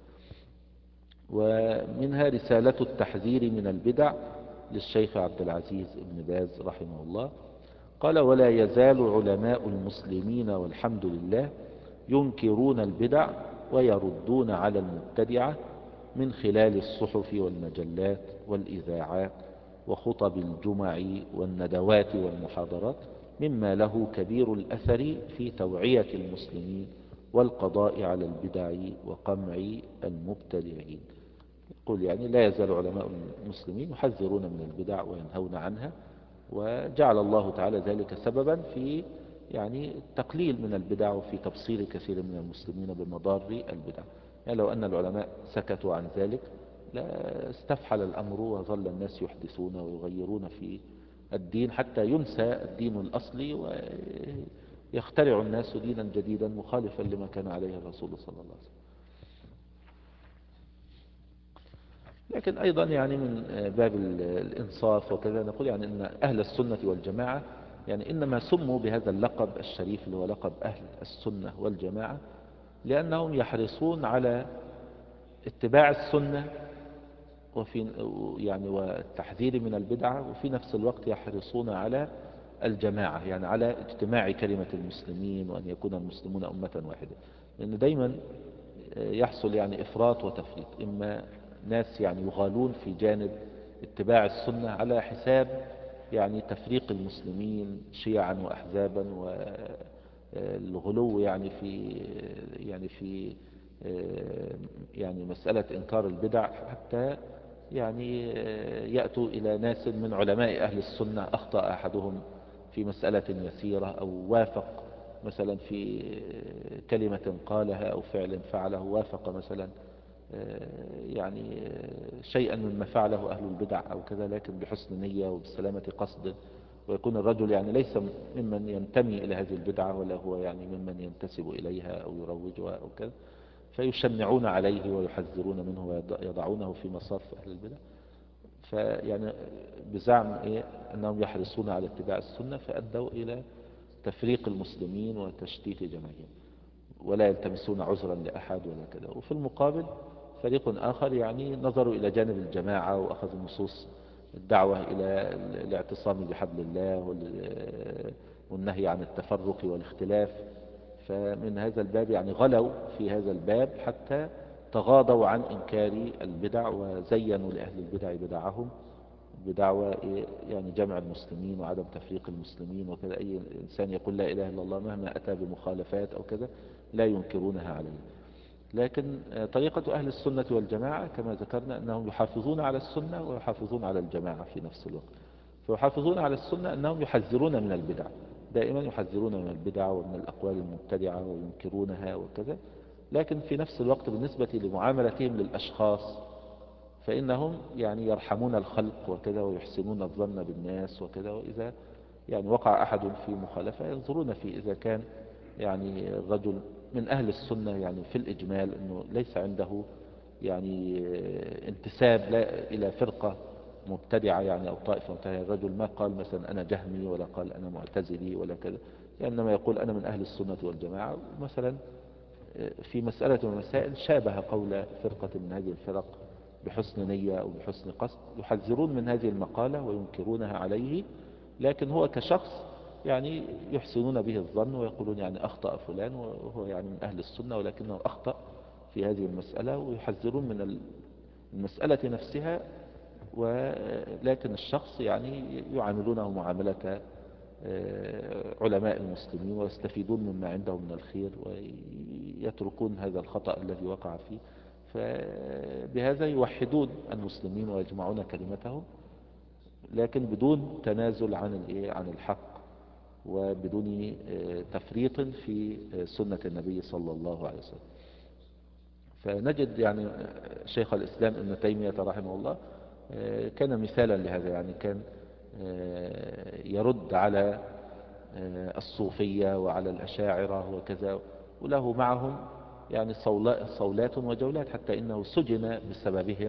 S1: ومنها رسالة التحذير من البدع للشيخ عبد العزيز بن باز رحمه الله. قال: ولا يزال علماء المسلمين والحمد لله ينكرون البدع ويردون على المبتدعة من خلال الصحف والمجلات والإذاعات وخطب الجمع والندوات والمحاضرات، مما له كبير الأثر في توعية المسلمين والقضاء على البدع وقمع المبتدعين. يقول يعني لا يزال علماء المسلمين يحذرون من البدع وينهون عنها، وجعل الله تعالى ذلك سببا في يعني التقليل من البدع وفي تبصير كثير من المسلمين بمضار البدع. يعني لو أن العلماء سكتوا عن ذلك لا استفحل الأمر، وظل الناس يحدثون ويغيرون في الدين حتى ينسى الدين الأصلي، ويخترع الناس دينا جديدا مخالفا لما كان عليه الرسول صلى الله عليه وسلم. لكن أيضا يعني من باب الإنصاف وكذا نقول يعني أن أهل السنة والجماعة يعني إنما سموا بهذا اللقب الشريف اللي هو لقب أهل السنة والجماعة لأنهم يحرصون على اتباع السنة وفي يعني والتحذير من البدعة، وفي نفس الوقت يحرصون على الجماعة، يعني على اجتماع كلمة المسلمين وأن يكون المسلمون أمة واحدة. لأن دايما يحصل يعني إفراط وتفريط، إما ناس يعني يغالون في جانب اتباع السنة على حساب يعني تفريق المسلمين شيعا وأحزابا، والغلو يعني في يعني في يعني مسألة إنكار البدع، حتى يعني يأتوا إلى ناس من علماء أهل السنة أخطأ أحدهم في مسألة يسيرة أو وافق مثلا في كلمة قالها أو فعل فعله، وافق مثلا يعني شيئا مما فعله أهل البدع أو كذا، لكن بحسن نية وبسلامة قصد، ويكون الرجل يعني ليس ممن ينتمي إلى هذه البدعة ولا هو يعني ممن ينتسب إليها أو يروجها أو كذا، فيشنعون عليه ويحذرون منه ويضعونه في مصاف أهل البدع. فيعني بزعم إيه أنهم يحرصون على اتباع السنة، فأدوا إلى تفريق المسلمين وتشتيت جماعهم، ولا يلتمسون عذرا لأحد ولا كذا. وفي المقابل فريق آخر يعني نظروا إلى جانب الجماعة وأخذوا نصوص الدعوة إلى الاعتصام بحبل الله والنهي عن التفرق والاختلاف فمن هذا الباب يعني غلوا في هذا الباب حتى تغاضوا عن إنكار البدع، وزينوا لأهل البدع بدعهم بدعوى إيه؟ يعني جمع المسلمين وعدم تفريق المسلمين وكذا. أي إنسان يقول لا إله إلا الله مهما أتى بمخالفات أو كذا لا ينكرونها عليه. لكن طريقة أهل السنة والجماعة كما ذكرنا أنهم يحافظون على السنة ويحافظون على الجماعة في نفس الوقت. فيحافظون على السنة أنهم يحذرون من البدع، دائما يحذرون من البدع ومن الأقوال المبتدعة وينكرونها وكذا. لكن في نفس الوقت بالنسبة لمعاملتهم للأشخاص فإنهم يعني يرحمون الخلق وكذا ويحسنون الظن بالناس وكذا. وإذا يعني وقع أحد في مخالفة ينظرون فيه، إذا كان يعني رجل من أهل السنة يعني في الإجمال أنه ليس عنده يعني انتساب لا إلى فرقة مبتدعة يعني أو طائفة مبتدعة. الرجل ما قال مثلا أنا جهمي ولا قال أنا معتزلي ولا كذا، إنما يقول أنا من أهل السنة والجماعة. مثلا في مسألة من المسائل شابه قول فرقة من هذه الفرق بحسن نية أو بحسن قصد، يحذرون من هذه المقالة وينكرونها عليه، لكن هو كشخص يعني يحسنون به الظن ويقولون يعني أخطأ فلان وهو يعني من أهل السنة ولكنه أخطأ في هذه المسألة، ويحذرون من المسألة نفسها. ولكن الشخص يعني يعاملونه معاملة علماء المسلمين ويستفيدون مما عندهم من الخير ويتركون هذا الخطأ الذي وقع فيه. فبهذا يوحدون المسلمين ويجمعون كلمتهم، لكن بدون تنازل عن الايه عن الحق وبدون تفريط في سنة النبي صلى الله عليه وسلم. فنجد يعني شيخ الإسلام ابن تيمية رحمه الله كان مثالا لهذا، يعني كان يرد على الصوفية وعلى الأشاعرة وكذا، وله معهم يعني صولات وجولات، حتى إنه سجن بسببهم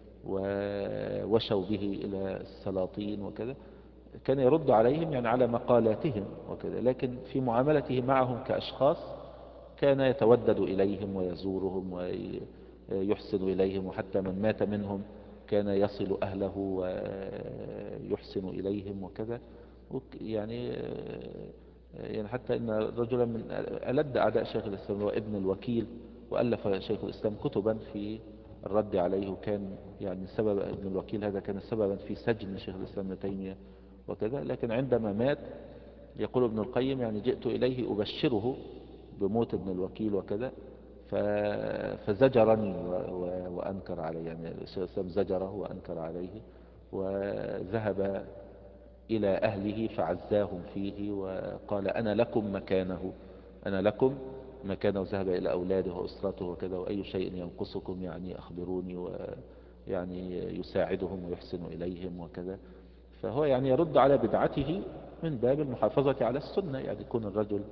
S1: ووشوا به إلى السلاطين وكذا. كان يرد عليهم يعني على مقالاتهم وكذا، لكن في معاملته معهم كأشخاص كان يتودد إليهم ويزورهم ويحسن إليهم، وحتى من مات منهم كان يصل أهله ويحسن إليهم وكذا. يعني يعني حتى إن رجلا من ألد أعداء شيخ الإسلام هو ابن الوكيل، وألف شيخ الإسلام كتبا في الرد عليه، وكان يعني سبب ابن الوكيل هذا كان سببا في سجن شيخ الإسلام ابن تيمية وكذا. لكن عندما مات يقول ابن القيم يعني جئت إليه أبشره بموت ابن الوكيل وكذا، فزجرني وأنكر عليه، يعني الشيخ الإسلام زجره وأنكر عليه، وذهب إلى أهله فعزاهم فيه وقال أنا لكم مكانه، أنا لكم مكانه. ذهب إلى أولاده وأسرته وكذا، وأي شيء ينقصكم يعني أخبروني، ويعني يساعدهم ويحسن إليهم وكذا. فهو يعني يرد على بدعته من باب المحافظة على السنة. يعني يكون الرجل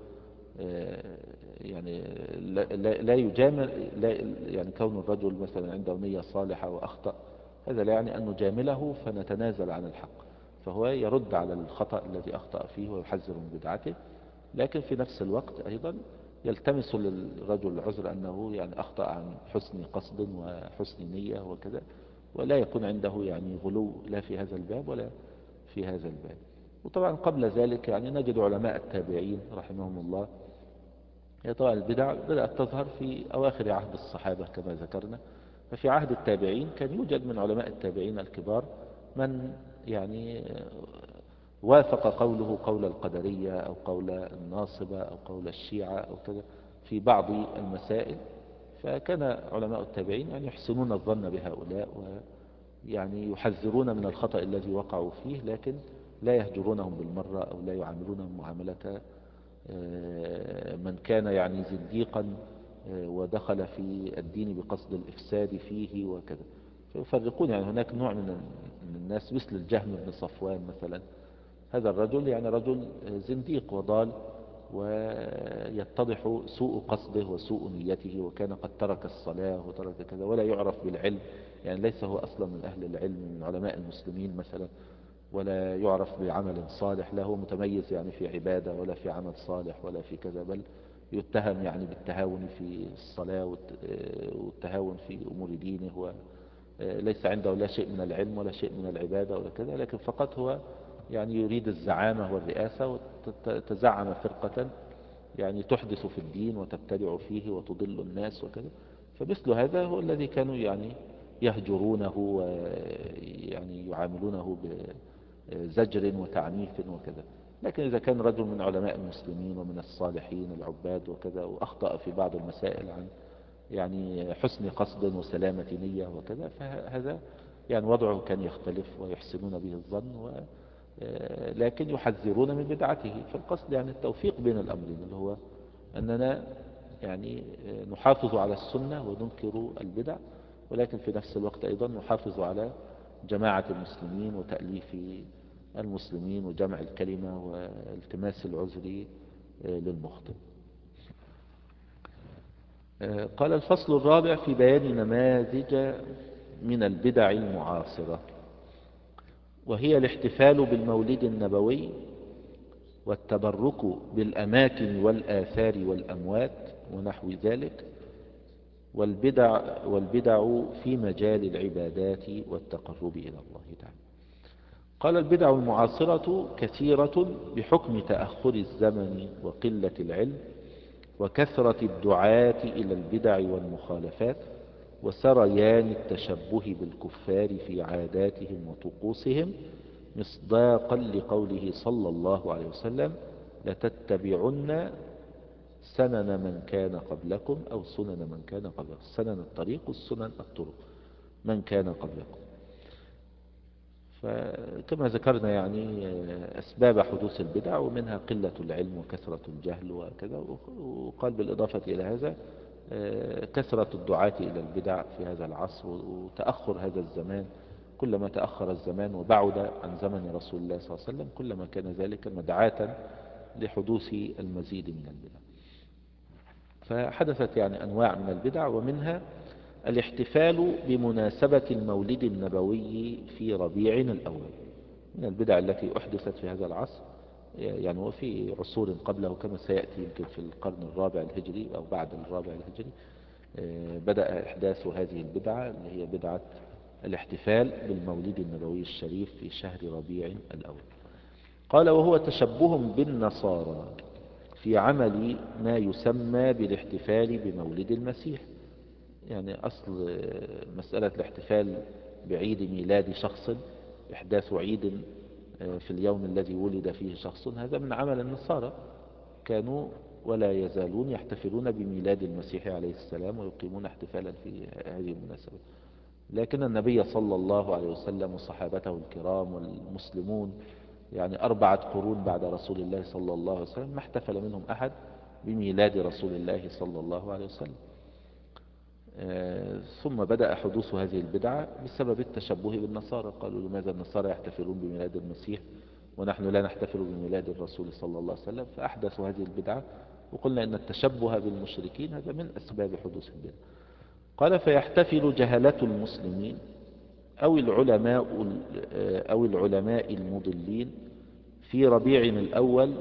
S1: يعني لا, لا, لا يجامل، لا يعني كون الرجل مثلا عنده نية صالحة وأخطأ هذا لا يعني أن نجامله فنتنازل عن الحق، فهو يرد على الخطأ الذي أخطأ فيه ويحذر من بدعته، لكن في نفس الوقت أيضا يلتمس للرجل العذر أنه يعني أخطأ عن حسن قصد وحسن نية وكذا، ولا يكون عنده يعني غلو لا في هذا الباب ولا في هذا الباب. وطبعا قبل ذلك يعني نجد علماء التابعين رحمهم الله. هي طبعا البدع بدأت تظهر في أواخر عهد الصحابة كما ذكرنا، ففي عهد التابعين كان يوجد من علماء التابعين الكبار من يعني وافق قوله قول القدرية أو قول الناصبة أو قول الشيعة أو كذا في بعض المسائل. فكان علماء التابعين يعني يحسنون الظن بهؤلاء ويعني يحذرون من الخطأ الذي وقعوا فيه، لكن لا يهجرونهم بالمرة أو لا يعاملونهم معاملة من كان يعني زنديقا ودخل في الدين بقصد الإفساد فيه وكذا. فيفرقون، يعني هناك نوع من الناس مثل الجهم بن صفوان مثلا، هذا الرجل يعني رجل زنديق وضال ويتضح سوء قصده وسوء نيته، وكان قد ترك الصلاة وترك كذا ولا يعرف بالعلم، يعني ليس هو أصلا من أهل العلم من علماء المسلمين مثلا، ولا يعرف بعمل صالح، لا هو متميز يعني في عبادة ولا في عمل صالح ولا في كذا، بل يتهم يعني بالتهاون في الصلاة والتهاون في أمور دينه، وليس عنده لا شيء من العلم ولا شيء من العبادة ولا كذا، لكن فقط هو يعني يريد الزعامة والرئاسة، وتزعم فرقة يعني تحدث في الدين وتبتدع فيه وتضل الناس وكذا. فمثل هذا هو الذي كانوا يعني يهجرونه ويعني يعاملونه بزجر وتعنيف وكذا. لكن إذا كان رجل من علماء المسلمين ومن الصالحين العباد وكذا وأخطأ في بعض المسائل عن يعني حسن قصد وسلامة نية وكذا، فهذا يعني وضعه كان يختلف ويحسنون به الظن و لكن يحذرون من بدعته. فالقصد يعني التوفيق بين الأمرين، اللي هو أننا يعني نحافظ على السنة وننكر البدع، ولكن في نفس الوقت أيضا نحافظ على جماعة المسلمين وتأليف المسلمين وجمع الكلمة والتماس العذر للمخطئ. قال الفصل الرابع في بيان نماذج من البدع المعاصرة، وهي الاحتفال بالمولد النبوي والتبرك بالأماكن والآثار والأموات ونحو ذلك، والبدع, والبدع في مجال العبادات والتقرب إلى الله تعالى. قال البدع المعاصرة كثيرة بحكم تأخر الزمن وقلة العلم وكثرة الدعاة إلى البدع والمخالفات وسريان التشبه بالكفار في عاداتهم وطقوسهم، مصداقا لقوله صلى الله عليه وسلم: لتتبعن سنن من كان قبلكم أو سنن من كان قبلكم، سنن الطريق والسنن الطرق من كان قبلكم. فكما ذكرنا يعني أسباب حدوث البدع، ومنها قلة العلم وكثرة الجهل وكذا. وقال بالإضافة إلى هذا كثرة الدعاة إلى البدع في هذا العصر وتأخر هذا الزمان. كلما تأخر الزمان وبعد عن زمن رسول الله صلى الله عليه وسلم كلما كان ذلك مدعاة لحدوث المزيد من البدع. فحدثت يعني أنواع من البدع، ومنها الاحتفال بمناسبة المولد النبوي في ربيع الأول، من البدع التي أحدثت في هذا العصر يعني وفي عصور قبله، كما سيأتي يمكن في القرن الرابع الهجري أو بعد الرابع الهجري بدأ إحداث هذه البدعة، اللي هي بدعة الاحتفال بالمولد النبوي الشريف في شهر ربيع الأول. قال: وهو تشبه بالنصارى في عمل ما يسمى بالاحتفال بمولد المسيح. يعني أصل مسألة الاحتفال بعيد ميلاد شخص، إحداث عيد في اليوم الذي ولد فيه شخص، هذا من عمل النصارى، كانوا ولا يزالون يحتفلون بميلاد المسيح عليه السلام ويقيمون احتفالا في هذه المناسبة. لكن النبي صلى الله عليه وسلم وصحابته الكرام والمسلمون يعني أربعة قرون بعد رسول الله صلى الله عليه وسلم ما احتفل منهم أحد بميلاد رسول الله صلى الله عليه وسلم. ثم بدأ حدوث هذه البدعة بسبب التشبه بالنصارى. قالوا: لماذا النصارى يحتفلون بميلاد المسيح ونحن لا نحتفل بميلاد الرسول صلى الله عليه وسلم؟ فأحدثوا هذه البدعة، وقلنا إن التشبه بالمشركين هذا من أسباب حدوث البدعة. قال: فيحتفل جهلة المسلمين أو العلماء أو العلماء المضلين في ربيع الأول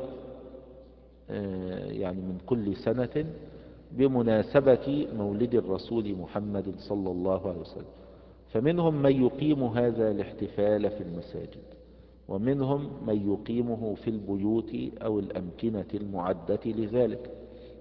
S1: يعني من كل سنة بمناسبة مولد الرسول محمد صلى الله عليه وسلم، فمنهم من يقيم هذا الاحتفال في المساجد، ومنهم من يقيمه في البيوت أو الأمكنة المعدة لذلك،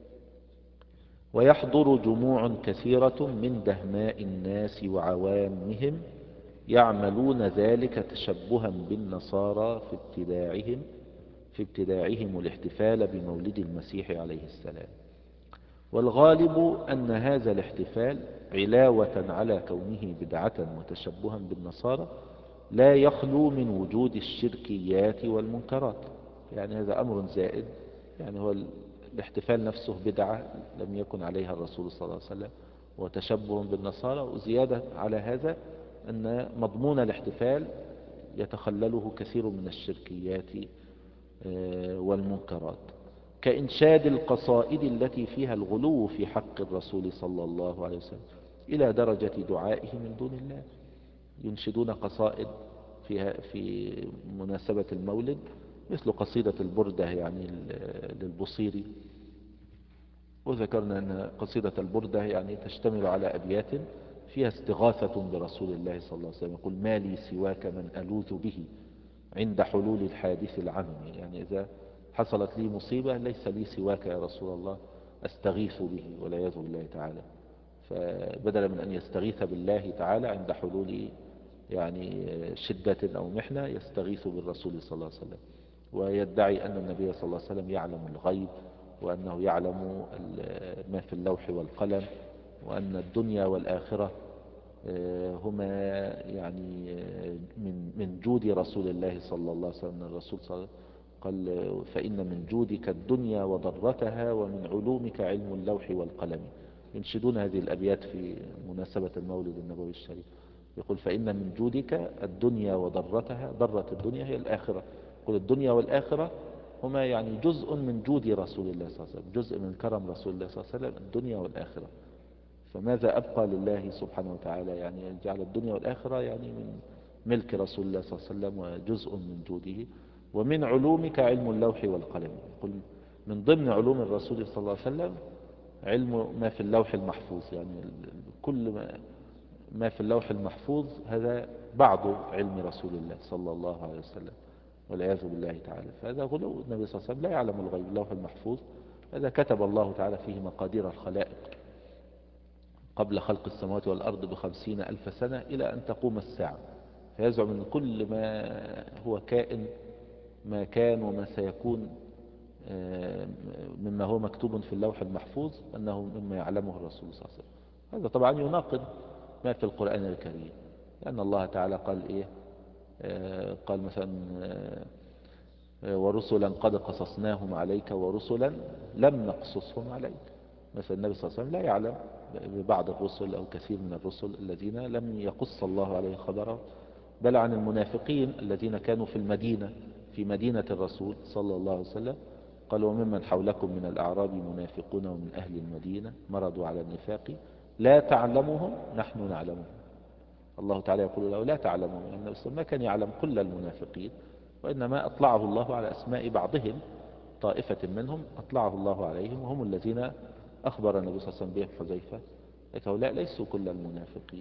S1: ويحضر جموع كثيرة من دهماء الناس وعوامهم يعملون ذلك تشبها بالنصارى في ابتداعهم في ابتداعهم الاحتفال بمولد المسيح عليه السلام. والغالب أن هذا الاحتفال علاوة على كونه بدعة وتشبها بالنصارى لا يخلو من وجود الشركيات والمنكرات. يعني هذا أمر زائد، يعني هو الاحتفال نفسه بدعة لم يكن عليها الرسول صلى الله عليه وسلم وتشبه بالنصارى، وزيادة على هذا أن مضمون الاحتفال يتخلله كثير من الشركيات والمنكرات، كإنشاد القصائد التي فيها الغلو في حق الرسول صلى الله عليه وسلم إلى درجة دعائه من دون الله. ينشدون قصائد فيها في مناسبة المولد، مثل قصيدة البردة يعني للبصيري. وذكرنا أن قصيدة البردة يعني تشتمل على أبيات فيها استغاثة برسول الله صلى الله عليه وسلم، يقول: ما لي سواك من ألوذ به عند حلول الحادث العمم. يعني إذا حصلت لي مصيبة ليس لي سواك يا رسول الله أستغيث به، والعياذ بالله تعالى. فبدلا من أن يستغيث بالله تعالى عند حلول يعني شدة أو محنة، يستغيث بالرسول صلى الله عليه وسلم، ويدعي أن النبي صلى الله عليه وسلم يعلم الغيب، وأنه يعلم ما في اللوح والقلم، وأن الدنيا والآخرة هما يعني من من جود رسول الله صلى الله عليه وسلم. الرسول صلى الله عليه وسلم قال: فإن من جودك الدنيا وضرتها، ومن علومك علم اللوح والقلم. ينشدون هذه الأبيات في مناسبة المولد النبوي الشريف. يقول: فإن من جودك الدنيا وضرتها، ضرة الدنيا هي الآخرة. يقول: الدنيا والآخرة هما يعني جزء من جود رسول الله صلى الله عليه وسلم، جزء من كرم رسول الله صلى الله عليه وسلم، الدنيا والآخرة. فماذا أبقى لله سبحانه وتعالى؟ يعني جعل الدنيا والآخرة يعني من ملك رسول الله صلى الله عليه وسلم، وجزء من جوده. ومن علومك علم اللوح والقلم. يقول: من ضمن علوم الرسول صلى الله عليه وسلم علم ما في اللوح المحفوظ. يعني كل ما ما في اللوح المحفوظ هذا بعض علم رسول الله صلى الله عليه وسلم، والعياذ بالله تعالى. فهذا غلو. النبي صلى الله عليه وسلم لا يعلم الغيب. اللوح المحفوظ هذا كتب الله تعالى فيه مقادير الخلائق قبل خلق السماوات والأرض بخمسين ألف سنة إلى أن تقوم الساعة. فيزعم أن كل ما هو كائن، ما كان وما سيكون مما هو مكتوب في اللوح المحفوظ، أنه مما يعلمه الرسول صلى الله عليه وسلم. هذا طبعا يناقض ما في القرآن الكريم، لأن الله تعالى قال إيه؟ قال مثلا: ورسلا قد قصصناهم عليك ورسلا لم نقصصهم عليك. مثلا النبي صلى الله عليه وسلم لا يعلم ببعض الرسل أو كثير من الرسل الذين لم يقص الله عليه خبره، بل عن المنافقين الذين كانوا في المدينة، في مدينة الرسول صلى الله عليه وسلم. قال: وممن حولكم من الأعراب منافقون ومن أهل المدينة مرضوا على النفاق لا تعلمهم نحن نعلمهم. الله تعالى يقول له: لا تعلمهم. يعني النبي صلى الله عليه وسلم ما كان يعلم كل المنافقين، وإنما أطلعه الله على أسماء بعضهم، طائفة منهم أطلعه الله عليهم، وهم الذين أخبر النبي صلى الله عليه وسلم بهم حذيفة: هؤلاء ليسوا كل المنافقين.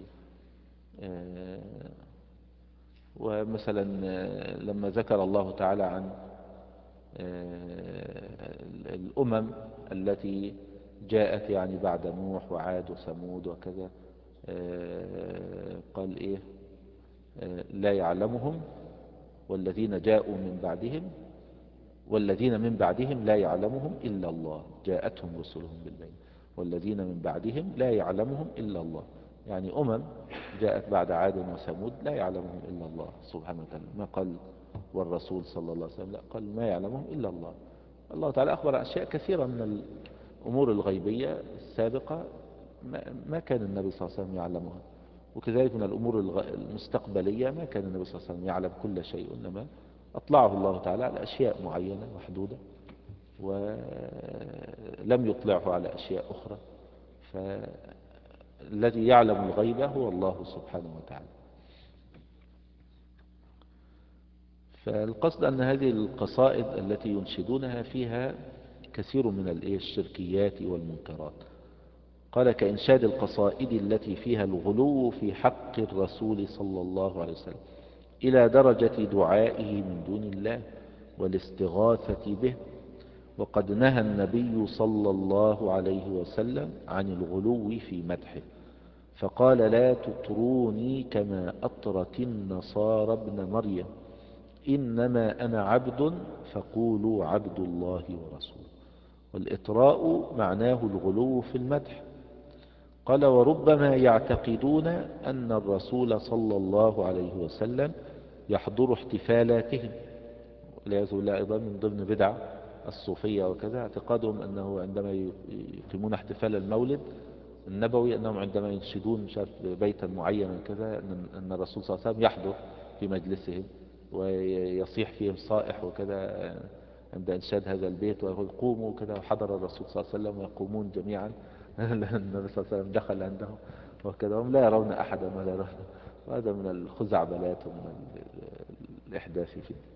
S1: ومثلا لما ذكر الله تعالى عن الأمم التي جاءت يعني بعد نوح وعاد وثمود وكذا، قال إيه؟ لا يعلمهم، والذين جاءوا من بعدهم والذين من بعدهم لا يعلمهم إلا الله، جاءتهم رسلهم بالبين. والذين من بعدهم لا يعلمهم إلا الله، يعني أمم جاءت بعد عاد وثمود لا يعلمهم إلا الله سبحانه وتعالى. ما قال والرسول صلى الله عليه وسلم، لا، قال ما يعلمهم إلا الله. الله تعالى أخبر أشياء كثيرة من الأمور الغيبية السابقة ما كان النبي صلى الله عليه وسلم يعلمها، وكذلك من الأمور المستقبلية ما كان النبي صلى الله عليه وسلم يعلم كل شيء، إنما أطلعه الله تعالى على أشياء معينة محدودة، ولم يطلعه على أشياء أخرى. فالذي يعلم الغيب هو الله سبحانه وتعالى. فالقصد أن هذه القصائد التي ينشدونها فيها كثير من الشركيات والمنكرات. قال: كإنشاد القصائد التي فيها الغلو في حق الرسول صلى الله عليه وسلم إلى درجة دعائه من دون الله والاستغاثة به. وقد نهى النبي صلى الله عليه وسلم عن الغلو في مدحه، فقال: لا تطروني كما أطرت النصارى ابن مريم، إنما أنا عبد فقولوا عبد الله ورسوله. والإطراء معناه الغلو في المدح. قال: وربما يعتقدون أن الرسول صلى الله عليه وسلم يحضر احتفالاتهم، والعياذ بالله أيضا من ضمن بدع الصوفية وكذا اعتقادهم أنه عندما يقيمون احتفال المولد النبوي أنهم عندما ينشدون مش عارف بيتا معينا كذا أن الرسول صلى الله عليه وسلم يحضر في مجلسهم ويصيح فيهم صائح وكذا عند إنشاد هذا البيت، ويقول: قوموا كذا، وحضر الرسول صلى الله عليه وسلم ويقومون جميعا لأن النبي صلى الله عليه وسلم دخل عندهم وكذا، هم لا يرون أحدا ولا يرون. وهذا من الخزعبلات ومن الإحداث في الدين.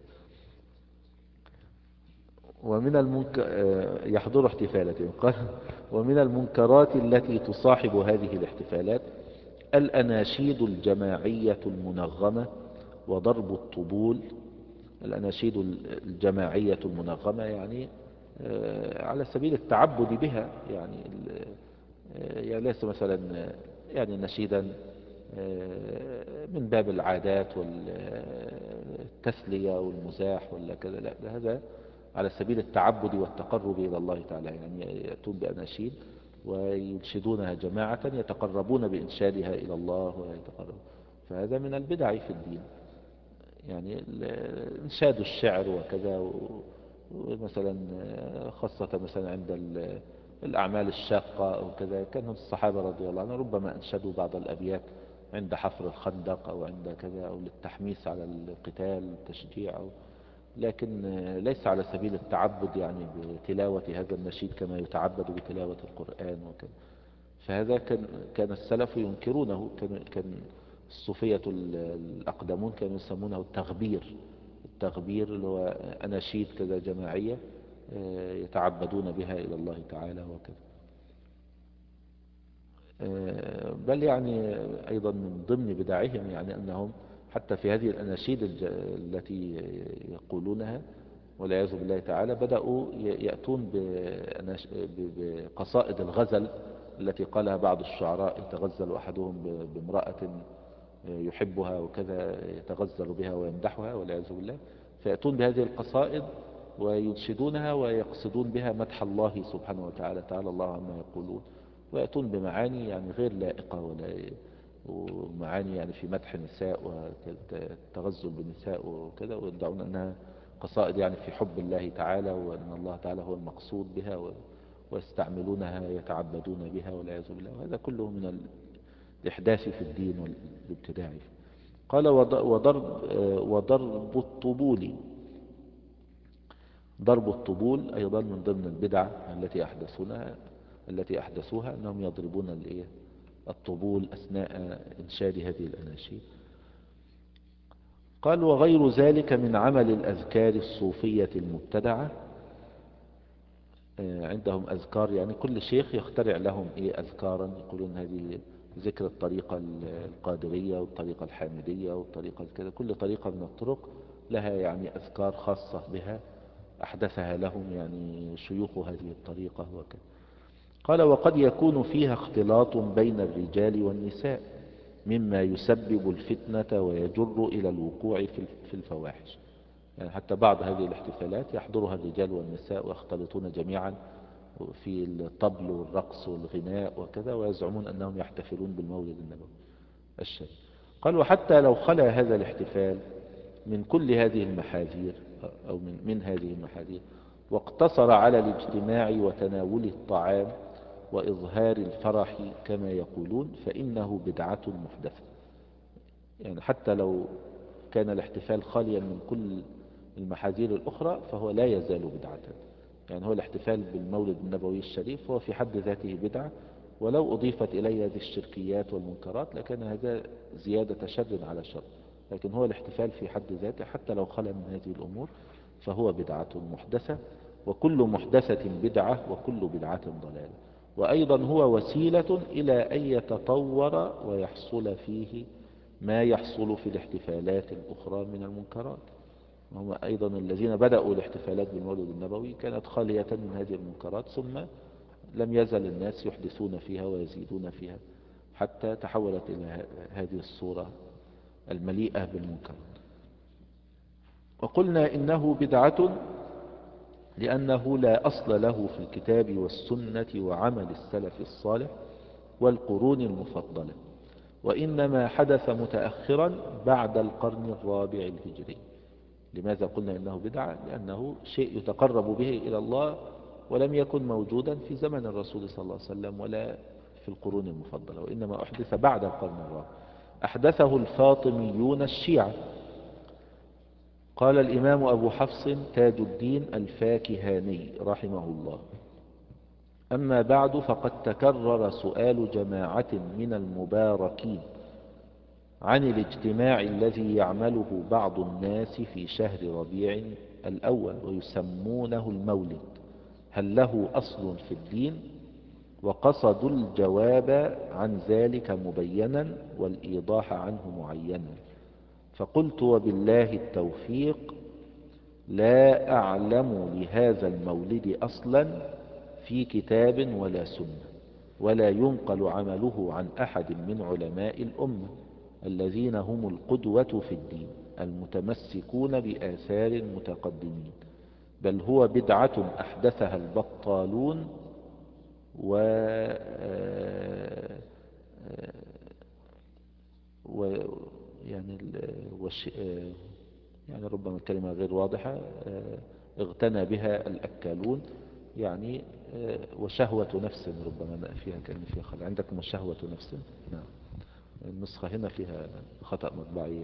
S1: ومن المنك... يحضر احتفالاتهم. قال: ومن المنكرات التي تصاحب هذه الاحتفالات الأناشيد الجماعية المنغمة وضرب الطبول الأناشيد الجماعية المنظمة يعني آه، على سبيل التعبد بها، يعني ال- آه، يعني ليس مثلا آه، يعني نشيدا آه، من باب العادات والتسلية والمزاح ولا كذا، لا، ده هذا على سبيل التعبد والتقرب إلى الله تعالى، يعني يأتون بأناشيد وينشدونها جماعة يتقربون بإنشادها إلى الله ويتقرب. فهذا من البدع في الدين، يعني ال- إنشاد الشعر وكذا و- ومثلا خاصة مثلا عند ال- الأعمال الشاقة أو كذا، كان الصحابة رضي الله عنهم ربما أنشدوا بعض الأبيات عند حفر الخندق أو عند كذا، أو للتحميس على القتال، تشجيع، أو لكن ليس على سبيل التعبد يعني بتلاوة هذا النشيد كما يتعبد بتلاوة القرآن وكذا. فهذا كان كان السلف ينكرونه، كان كان الصوفية ال- الأقدمون كانوا يسمونه التغبير. التغبير اللي هو أناشيد كذا جماعية آه، يتعبدون بها إلى الله تعالى وكذا. آه، بل يعني أيضا من ضمن بدعهم يعني أنهم حتى في هذه الأناشيد الج- التي يقولونها والعياذ بالله تعالى بدأوا ي- يأتون بأناش- ب- بقصائد الغزل التي قالها بعض الشعراء، يتغزل أحدهم ب- بامرأة يحبها وكذا، يتغزل بها ويمدحها والعياذ بالله، فيأتون بهذه القصائد وينشدونها ويقصدون بها مدح الله سبحانه وتعالى، تعالى الله عما يقولون، ويأتون بمعاني يعني غير لائقة ولا ومعاني يعني في مدح النساء والتغزل بالنساء وكذا، ويدعون أنها قصائد يعني في حب الله تعالى، وأن الله تعالى هو المقصود بها و- ويستعملونها يتعبدون بها والعياذ بالله. وهذا كله من الإحداث في الدين والابتداع فيه. قال وض- وضرب آه، وضرب الطبول. ضرب الطبول أيضا من ضمن البدع التي أحدثونها التي أحدثوها أنهم يضربون الإيه؟ الطبول أثناء إنشاد هذه الأناشيد. قال وغير ذلك من عمل الأذكار الصوفية المبتدعة. آه، عندهم أذكار، يعني كل شيخ يخترع لهم إيه أذكارا، يقولون هذه ذكر الطريقة ال- القادرية والطريقة الحامدية والطريقة كذا، كل طريقة من الطرق لها يعني أذكار خاصة بها أحدثها لهم يعني شيوخ هذه الطريقة وكذا. قال وقد يكون فيها اختلاط بين الرجال والنساء مما يسبب الفتنة ويجر إلى الوقوع في في الفواحش. يعني حتى بعض هذه الاحتفالات يحضرها الرجال والنساء ويختلطون جميعا في الطبل والرقص والغناء وكذا، ويزعمون أنهم يحتفلون بالمولد النبوي الشريف. قال وحتى لو خلا هذا الاحتفال من كل هذه المحاذير أو من, من هذه المحاذير واقتصر على الاجتماع وتناول الطعام وإظهار الفرح كما يقولون فإنه بدعة محدثة. يعني حتى لو كان الاحتفال خاليا من كل المحاذير الأخرى فهو لا يزال بدعة. يعني هو الاحتفال بالمولد النبوي الشريف هو في حد ذاته بدعة، ولو أضيفت إليه هذه الشركيات والمنكرات لكان هذا زيادة شر على شر، لكن هو الاحتفال في حد ذاته حتى لو خلا من هذه الأمور فهو بدعة محدثة، وكل محدثة بدعة وكل بدعة ضلالة. وأيضا هو وسيلة إلى أن يتطور ويحصل فيه ما يحصل في الاحتفالات الأخرى من المنكرات. وهم أيضا الذين بدأوا الاحتفالات بالمولد النبوي كانت خالية من هذه المنكرات، ثم لم يزل الناس يحدثون فيها ويزيدون فيها حتى تحولت إلى هذه الصورة المليئة بالمنكرات. وقلنا إنه بدعة لأنه لا أصل له في الكتاب والسنة وعمل السلف الصالح والقرون المفضلة، وإنما حدث متأخرا بعد القرن الرابع الهجري. لماذا قلنا إنه بدعة؟ لأنه شيء يتقرب به إلى الله ولم يكن موجودا في زمن الرسول صلى الله عليه وسلم ولا في القرون المفضلة، وإنما أحدث بعد القرن الرابع. أحدثه الفاطميون الشيعة. قال الإمام أبو حفص تاج الدين الفاكهاني رحمه الله: أما بعد فقد تكرر سؤال جماعة من المباركين عن الاجتماع الذي يعمله بعض الناس في شهر ربيع الأول ويسمونه المولد، هل له أصل في الدين؟ وقصدوا الجواب عن ذلك مبينا والإيضاح عنه معينا، فقلت وبالله التوفيق لا أعلم لهذا المولد أصلا في كتاب ولا سنة، ولا ينقل عمله عن أحد من علماء الأمة الذين هم القدوة في الدين المتمسكون بآثار المتقدمين، بل هو بدعة أحدثها البطالون و آه، آه، و يعني ال- وش آه، يعني ربما الكلمة غير واضحة. آه، اغتنى بها الأكالون، يعني آه، وشهوة نفس، ربما فيها كلمة فيها خلل عندكم، وشهوة نفس. نعم، النسخة هنا فيها خطأ مطبعي،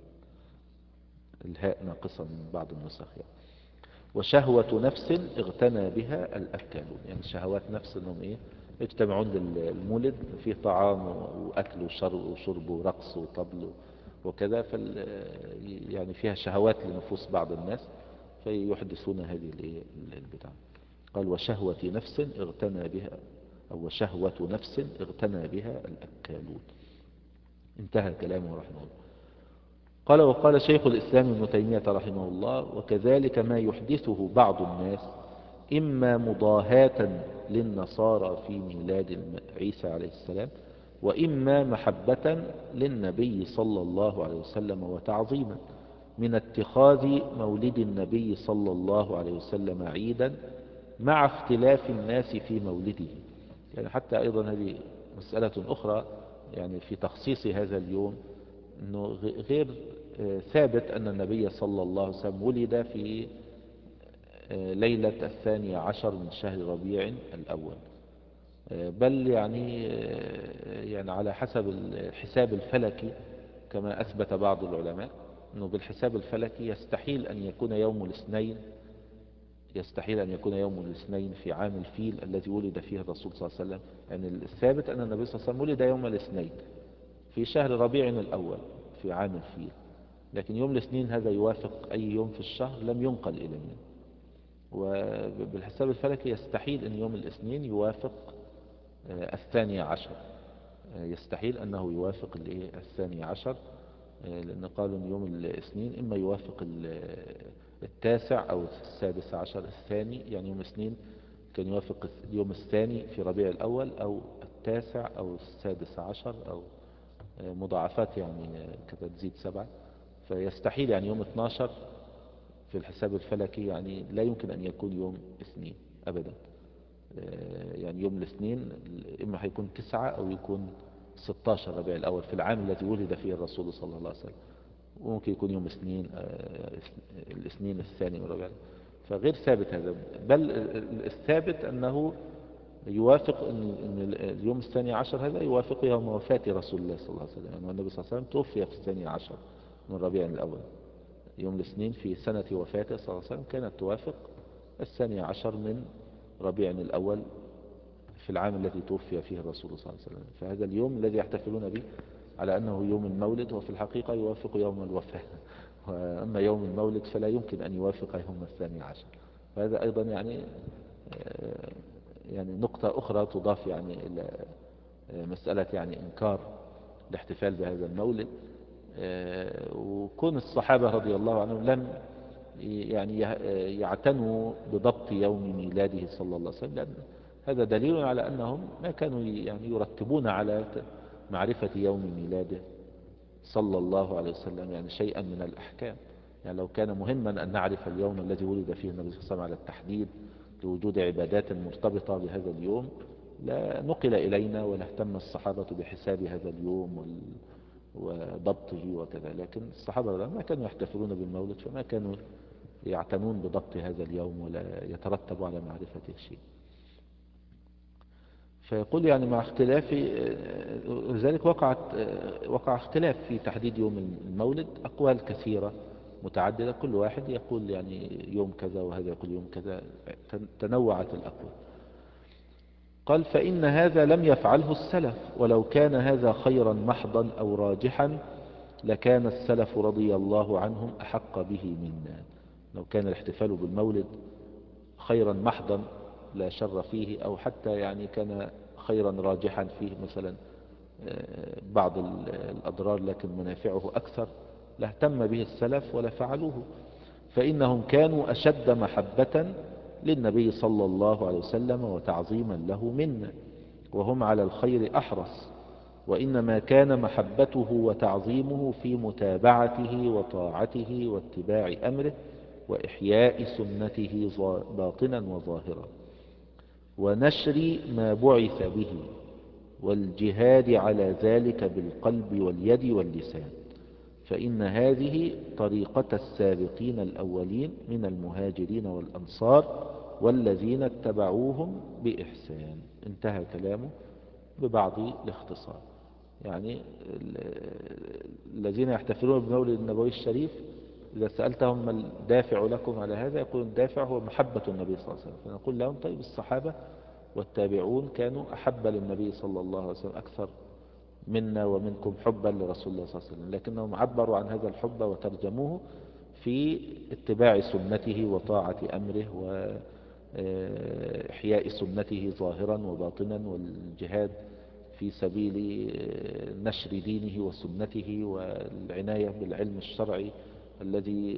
S1: الهاء ناقصة من بعض النسخ يعني. وشهوة نفس اغتنى بها الأكالون، يعني شهوات نفس انهم ايه، يجتمعون للمولد، فيه طعام واكل وشرب وشرب ورقص وطبل وكذا، فال يعني فيها شهوات لنفوس بعض الناس، فيحدثون هذه الايه البدع. قال وشهوة نفس اغتنى بها، او شهوة نفس اغتنى بها الأكالون. انتهى كلامه رحمه الله. قال وقال شيخ الإسلام ابن تيمية رحمه الله: وكذلك ما يحدثه بعض الناس إما مضاهاة للنصارى في ميلاد الم- عيسى عليه السلام، وإما محبة للنبي صلى الله عليه وسلم وتعظيما، من اتخاذ مولد النبي صلى الله عليه وسلم عيدا مع اختلاف الناس في مولده. يعني حتى أيضا هذه مسألة أخرى، يعني في تخصيص هذا اليوم، أنه غ- غير آه، ثابت أن النبي صلى الله عليه وسلم ولد في آه، ليلة الثانية عشر من شهر ربيع الأول، آه، بل يعني آه، يعني على حسب الحساب الفلكي كما أثبت بعض العلماء، أنه بالحساب الفلكي يستحيل أن يكون يوم الاثنين يستحيل أن يكون يوم الاثنين في عام الفيل الذي ولد فيه الرسول صلى الله عليه وسلم. يعني الثابت أن النبي صلى الله عليه وسلم ولد يوم الاثنين في شهر ربيع الأول في عام الفيل، لكن يوم الاثنين هذا يوافق أي يوم في الشهر لم ينقل إلينا. وبالحساب الفلكي يستحيل أن يوم الاثنين يوافق آه، الثاني عشر، آه، يستحيل أنه يوافق الإيه؟ الثاني عشر، آه، لأن قالوا أن يوم الاثنين إما يوافق ال- التاسع أو السادس عشر الثاني، يعني يوم الاثنين كان يوافق اليوم الثاني في ربيع الأول أو التاسع أو السادس عشر أو آه، مضاعفات، يعني آه، كذا تزيد سبعة، فيستحيل يعني يوم اثناشر في الحساب الفلكي يعني لا يمكن أن يكون يوم اثنين أبدا. آه، يعني يوم الاثنين إما هيكون تسعة أو يكون ستاشر ربيع الأول في العام الذي ولد فيه الرسول صلى الله عليه وسلم، وممكن يكون يوم اثنين آه، الاثنين الثاني من ربيع الأول. فغير ثابت هذا، بل الثابت أنه يوافق أن أن اليوم الثاني عشر هذا يوافق يوم وفاة رسول الله صلى الله عليه وسلم، يعني النبي صلى الله عليه وسلم توفي في الثاني عشر من ربيع الأول. يوم الاثنين في سنة وفاته صلى الله عليه وسلم كانت توافق الثاني عشر من ربيع الأول في العام الذي توفي فيه الرسول صلى الله عليه وسلم. فهذا اليوم الذي يحتفلون به على أنه يوم المولد، وفي الحقيقة يوافق يوم الوفاة. وأما يوم المولد فلا يمكن أن يوافق يوم الثاني عشر. وهذا أيضا يعني آه، يعني نقطة أخرى تضاف يعني إلى آه، مسألة يعني إنكار الاحتفال بهذا المولد. آه، وكون الصحابة رضي الله عنهم لم يعني يعتنوا بضبط يوم ميلاده صلى الله عليه وسلم، لأن هذا دليل على أنهم ما كانوا يعني يرتبون على معرفة يوم ميلاده صلى الله عليه وسلم يعني شيئا من الأحكام. يعني لو كان مهما أن نعرف اليوم الذي ولد فيه النبي صلى الله عليه وسلم على التحديد لوجود عبادات مرتبطة بهذا اليوم لا نقل إلينا، ولا اهتم الصحابة بحساب هذا اليوم وال وضبطه وكذا. لكن الصحابة ما كانوا يحتفلون بالمولد، فما كانوا يعتنون بضبط هذا اليوم ولا يترتب على معرفته شيء. فيقول يعني مع اختلاف، لذلك وقعت وقع اختلاف في تحديد يوم المولد، أقوال كثيرة متعددة، كل واحد يقول يعني يوم كذا وهذا يقول يوم كذا، تنوعت الأقوال. قال فإن هذا لم يفعله السلف، ولو كان هذا خيرا محضا أو راجحا لكان السلف رضي الله عنهم أحق به منا. لو كان الاحتفال بالمولد خيرا محضا لا شر فيه، أو حتى يعني كان خيرا راجحا فيه مثلا آه، بعض ال- الأضرار لكن منافعه أكثر، لاهتم به السلف ولا فعلوه. فإنهم كانوا أشد محبة للنبي صلى الله عليه وسلم وتعظيما له منا، وهم على الخير أحرص، وإنما كان محبته وتعظيمه في متابعته وطاعته واتباع أمره وإحياء سنته باطنا وظاهرا، ونشر ما بعث به، والجهاد على ذلك بالقلب واليد واللسان، فإن هذه طريقة السابقين الأولين من المهاجرين والأنصار والذين اتبعوهم بإحسان. انتهى كلامه ببعض الاختصار. يعني الذين يحتفلون بمولد النبوي الشريف إذا سألتهم ما الدافع لكم على هذا يقولون الدافع هو محبة النبي صلى الله عليه وسلم. فنقول لهم طيب الصحابة والتابعون كانوا أحب للنبي صلى الله عليه وسلم أكثر منا ومنكم حبا لرسول الله صلى الله عليه وسلم، لكنهم عبروا عن هذا الحب وترجموه في اتباع سنته وطاعة أمره وإحياء سنته ظاهرا وباطنا، والجهاد في سبيل نشر دينه وسنته والعناية بالعلم الشرعي الذي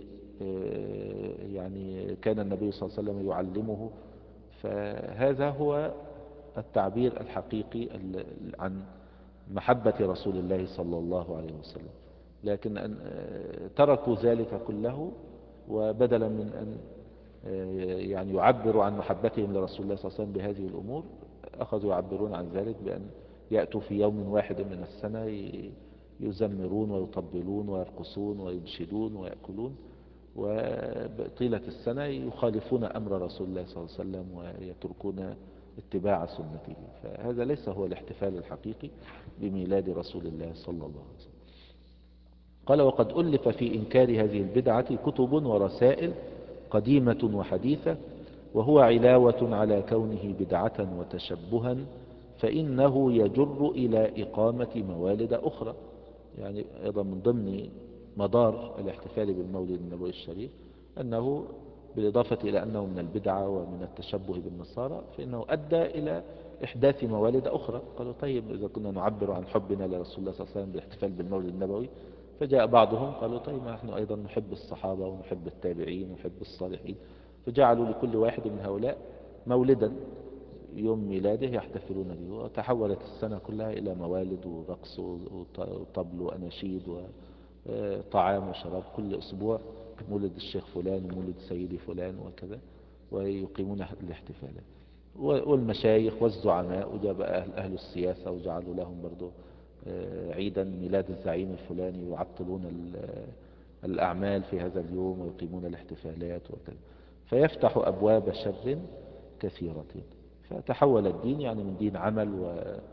S1: يعني كان النبي صلى الله عليه وسلم يعلمه. فهذا هو التعبير الحقيقي عن محبة رسول الله صلى الله عليه وسلم. لكن أن تركوا ذلك كله، وبدلا من أن يعني يعبروا عن محبتهم لرسول الله صلى الله عليه وسلم بهذه الأمور، أخذوا يعبرون عن ذلك بأن يأتوا في يوم واحد من السنة يزمرون ويطبلون ويرقصون وينشدون ويأكلون، وطيلة السنة يخالفون أمر رسول الله صلى الله عليه وسلم ويتركون اتباع سنته. فهذا ليس هو الاحتفال الحقيقي بميلاد رسول الله صلى الله عليه وسلم. قال: وقد ألف في إنكار هذه البدعة كتب ورسائل قديمة وحديثة، وهو علاوة على كونه بدعة وتشبها، فإنه يجر إلى إقامة موالد أخرى. يعني أيضا من ضمن مدار الاحتفال بالمولد النبوي الشريف أنه بالإضافة إلى أنه من البدعة ومن التشبه بالنصارى، فإنه أدى إلى إحداث موالد أخرى. قالوا طيب إذا كنا نعبر عن حبنا لرسول الله صلى الله عليه وسلم بالاحتفال بالمولد النبوي، فجاء بعضهم قالوا طيب ما نحن أيضا نحب الصحابة ونحب التابعين ونحب الصالحين، فجعلوا لكل واحد من هؤلاء مولدا يوم ميلاده يحتفلون به، وتحولت السنة كلها إلى موالد ورقص وطبل وأناشيد وطعام وشراب. كل أسبوع مولد الشيخ فلان ومولد سيدي فلان وكذا، ويقيمون الاحتفالات. والمشايخ والزعماء وجاب أهل, أهل السياسة وجعلوا لهم برضو عيدا ميلاد الزعيم الفلاني، يعطلون الأعمال في هذا اليوم ويقيمون الاحتفالات وكذا، فيفتح أبواب شر كثيرة. فتحول الدين يعني من دين عمل و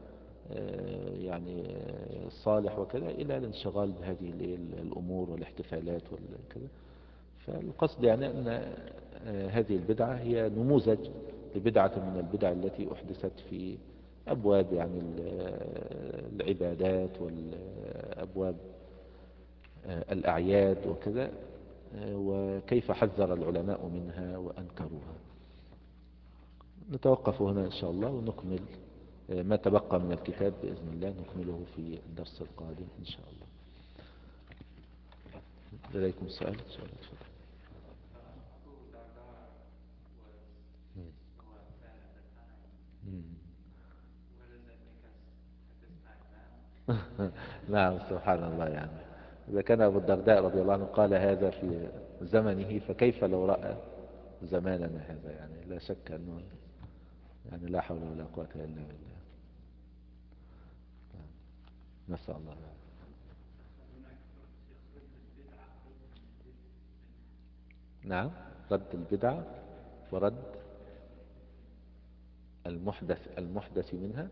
S1: يعني صالح وكذا إلى الانشغال بهذه الأمور والاحتفالات وكذا. فالقصد يعني أن هذه البدعة هي نموذج لبدعة من البدع التي أحدثت في أبواب يعني العبادات والأبواب الأعياد وكذا، وكيف حذر العلماء منها وأنكروها. نتوقف هنا إن شاء الله ونكمل ما تبقى من الكتاب بإذن الله، نكمله في الدرس القادم إن شاء الله. لديكم سؤال؟ سؤال تفضل. نعم سبحان الله. يعني إذا كان أبو الدرداء رضي الله عنه قال هذا في زمنه، فكيف لو رأى زماننا هذا؟ يعني لا شك أنه يعني لا حول ولا قوة إلا بالله. نسأل الله. نعم، رد البدعة ورد المحدث المحدث منها،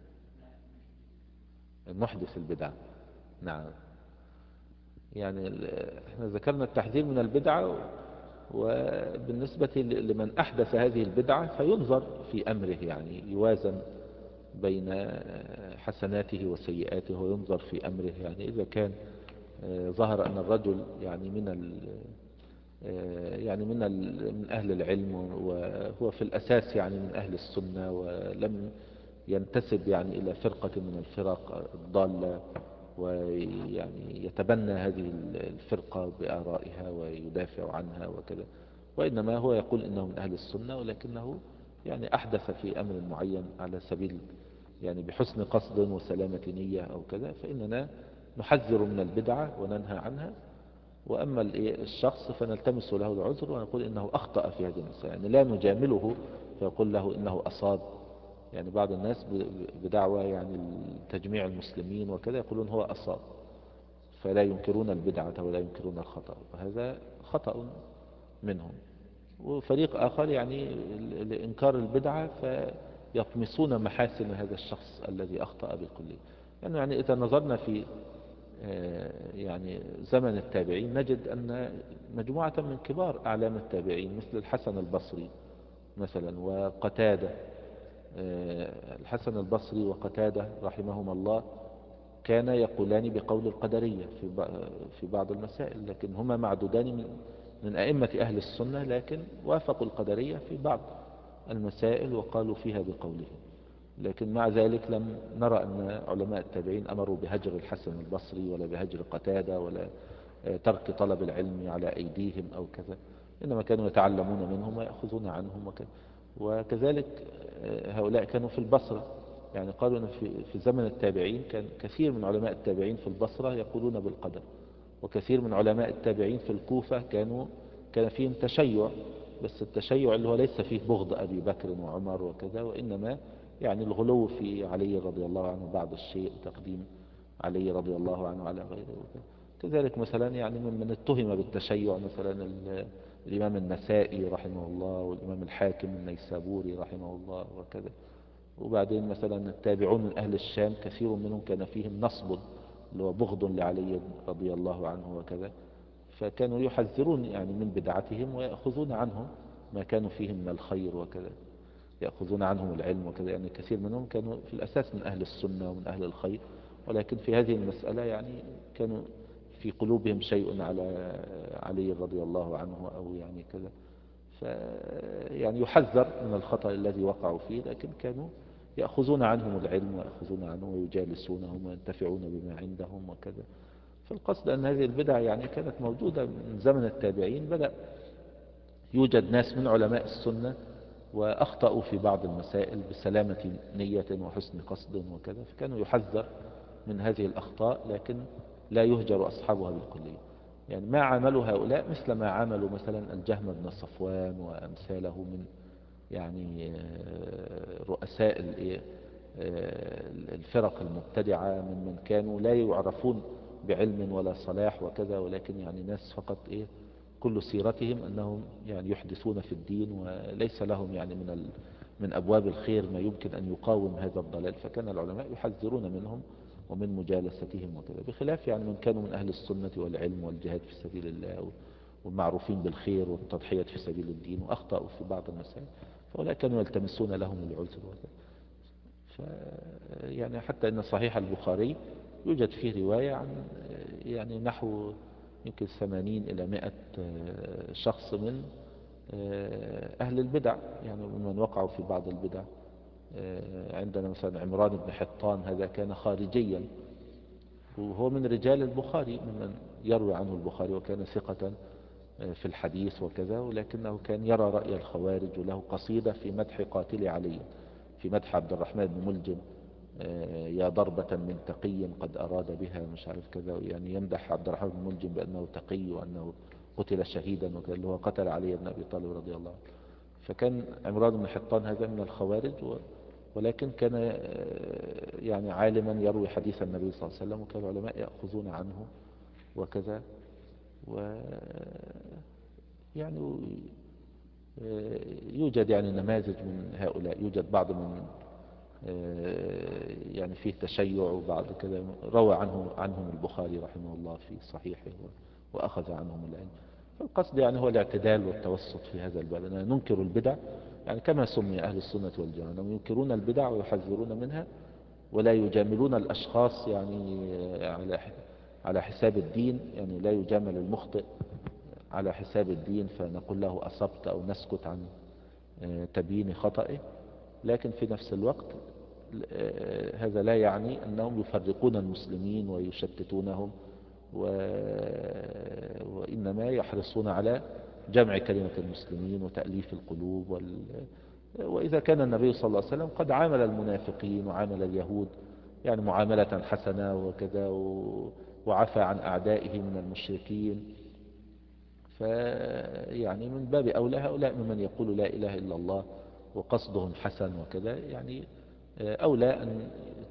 S1: المحدث البدعة. نعم، يعني احنا ذكرنا التحذير من البدعة، وبالنسبة لمن أحدث هذه البدعة فينظر في أمره، يعني يوازن بين حسناته وسيئاته وينظر في أمره. يعني إذا كان ظهر أن الرجل يعني من يعني من من أهل العلم، وهو في الأساس يعني من أهل السنة، ولم ينتسب يعني إلى فرقة من الفرق الضالة، ويعني يتبنى هذه الفرقة بآرائها ويدافع عنها وكذا، وإنما هو يقول إنه من أهل السنة، ولكنه يعني أحدث في أمر معين على سبيل يعني بحسن قصد وسلامة نية أو كذا، فإننا نحذر من البدعة وننهى عنها. وأما الشخص فنلتمس له العذر ونقول إنه أخطأ في هذه المسألة، يعني لا نجامله فيقول له إنه أصاب. يعني بعض الناس بدعوى يعني تجميع المسلمين وكذا يقولون هو أصاب، فلا ينكرون البدعة ولا ينكرون الخطأ، وهذا خطأ منهم. وفريق آخر يعني لإنكار البدعة فيطمسون محاسن هذا الشخص الذي أخطأ بالكلية. يعني, يعني إذا نظرنا في يعني زمن التابعين نجد أن مجموعة من كبار أعلام التابعين مثل الحسن البصري مثلا وقتادة، الحسن البصري وقتادة رحمهما الله كان يقولان بقول القدرية في بعض المسائل، لكن هما معدودان من من أئمة أهل السنة، لكن وافقوا القدرية في بعض المسائل وقالوا فيها بقوله. لكن مع ذلك لم نرى أن علماء التابعين أمروا بهجر الحسن البصري ولا بهجر قتادة ولا ترك طلب العلم على أيديهم أو كذا، إنما كانوا يتعلمون منهم ويأخذون عنهم وكذا. وكذلك هؤلاء كانوا في البصرة، يعني قالوا أن في في زمن التابعين كان كثير من علماء التابعين في البصرة يقولون بالقدر، وكثير من علماء التابعين في الكوفة كانوا كان فيهم تشيع، بس التشيع اللي هو ليس فيه بغض أبي بكر وعمر وكذا، وإنما يعني الغلو في علي رضي الله عنه بعض الشيء وتقديم علي رضي الله عنه على غيره وكذا. كذلك مثلا يعني ممن اتهم بالتشيع مثلا الإمام النسائي رحمه الله، والإمام الحاكم النيسابوري رحمه الله وكذا. وبعدين مثلا التابعون من أهل الشام كثير منهم كان فيهم نصب اللي هو بغض لعلي رضي الله عنه وكذا، فكانوا يحذرون يعني من بدعتهم ويأخذون عنهم ما كانوا فيه من الخير وكذا، يأخذون عنهم العلم وكذا. يعني كثير منهم كانوا في الأساس من أهل السنة ومن أهل الخير، ولكن في هذه المسألة يعني كانوا في قلوبهم شيء على علي رضي الله عنه أو يعني كذا، ف يعني يحذر من الخطأ الذي وقعوا فيه، لكن كانوا يأخذون عنهم العلم ويأخذون عنهم ويجالسونهم وينتفعون بما عندهم وكذا. فالقصد أن هذه البدع يعني كانت موجودة من زمن التابعين، بدأ يوجد ناس من علماء السنة وأخطأوا في بعض المسائل بسلامة نية وحسن قصد وكذا، فكانوا يحذر من هذه الأخطاء، لكن لا يهجر أصحابها بالكلية. يعني ما عملوا هؤلاء مثل ما عملوا مثلا الجهم بن صفوان وأمثاله من يعني رؤساء الفرق المبتدعة، من من كانوا لا يعرفون بعلم ولا صلاح وكذا، ولكن يعني ناس فقط إيه كل سيرتهم أنهم يعني يحدثون في الدين، وليس لهم يعني من ال من أبواب الخير ما يمكن أن يقاوم هذا الضلال، فكان العلماء يحذرون منهم ومن مجالستهم وكذا، بخلاف يعني من كانوا من أهل السنة والعلم والجهاد في سبيل الله والمعروفين بالخير والتضحية في سبيل الدين وأخطأوا في بعض المسائل، فأولئك كانوا يلتمسون لهم العذر وكذا. ف يعني حتى أن صحيح البخاري يوجد فيه رواية عن يعني نحو يمكن ثمانين إلى مئة شخص من أهل البدع، يعني من وقعوا في بعض البدع. عندنا مثلا عمران بن حطان، هذا كان خارجيا وهو من رجال البخاري ممن يروي عنه البخاري، وكان ثقة في الحديث وكذا، ولكنه كان يرى رأي الخوارج، وله قصيدة في مدح قاتل علي، في مدح عبد الرحمن بن ملجم، يا ضربة من تقي قد أراد بها مش عارف كذا، يعني يمدح عبد الرحمن بن ملجم بأنه تقي وأنه قتل شهيدا وكذا، اللي هو قتل علي بن أبي طالب رضي الله عنه. فكان عمران بن حطان هذا من الخوارج، ولكن كان يعني عالما يروي حديث النبي صلى الله عليه وسلم، وكان العلماء يأخذون عنه وكذا. و يعني يوجد يعني نماذج من هؤلاء، يوجد بعض من يعني فيه تشيع وبعض كذا روى عنه عنهم البخاري رحمه الله في صحيحه وأخذ عنهم العلم. فالقصد يعني هو الاعتدال والتوسط في هذا الباب، أننا ننكر البدع يعني كما سمي أهل السنة والجماعة، أنهم ينكرون البدع ويحذرون منها، ولا يجاملون الأشخاص يعني على على حساب الدين، يعني لا يجامل المخطئ على حساب الدين فنقول له أصبت أو نسكت عن تبيين خطئه، لكن في نفس الوقت هذا لا يعني أنهم يفرقون المسلمين ويشتتونهم، و... وإنما يحرصون على جمع كلمة المسلمين وتأليف القلوب وال... وإذا كان النبي صلى الله عليه وسلم قد عامل المنافقين وعامل اليهود يعني معاملة حسنة وكذا، و... وعفى عن أعدائه من المشركين، فيعني من باب أولى هؤلاء ممن يقول لا إله إلا الله وقصدهم حسن وكذا، يعني أولى أن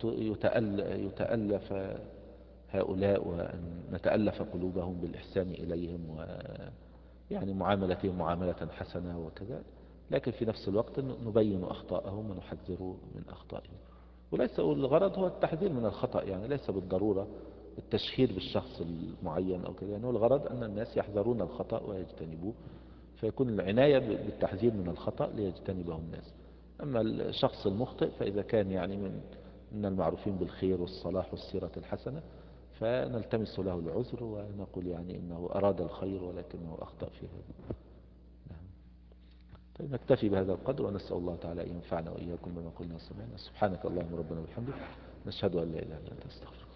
S1: يتألف هؤلاء وأن نتألف قلوبهم بالإحسان إليهم ويعني معاملتهم معاملة حسنة وكذا، لكن في نفس الوقت نبين أخطاءهم ونحذر من أخطائهم. وليس الغرض هو التحذير من الخطأ، يعني ليس بالضرورة التشهير بالشخص المعين أو كذا، يعني الغرض أن الناس يحذرون الخطأ ويجتنبوه، فيكون العناية بالتحذير من الخطأ ليجتنبه الناس. أما الشخص المخطئ فإذا كان يعني من من المعروفين بالخير والصلاح والسيرة الحسنة فنلتمس له العذر ونقول يعني إنه أراد الخير ولكنه أخطأ في هذا. نعم. طيب نكتفي بهذا القدر، ونسأل الله تعالى أن ينفعنا وإياكم بما قلنا وسمعنا. سبحانك اللهم ربنا وبحمدك، نشهد أن لا إله إلا أنت، نستغفرك.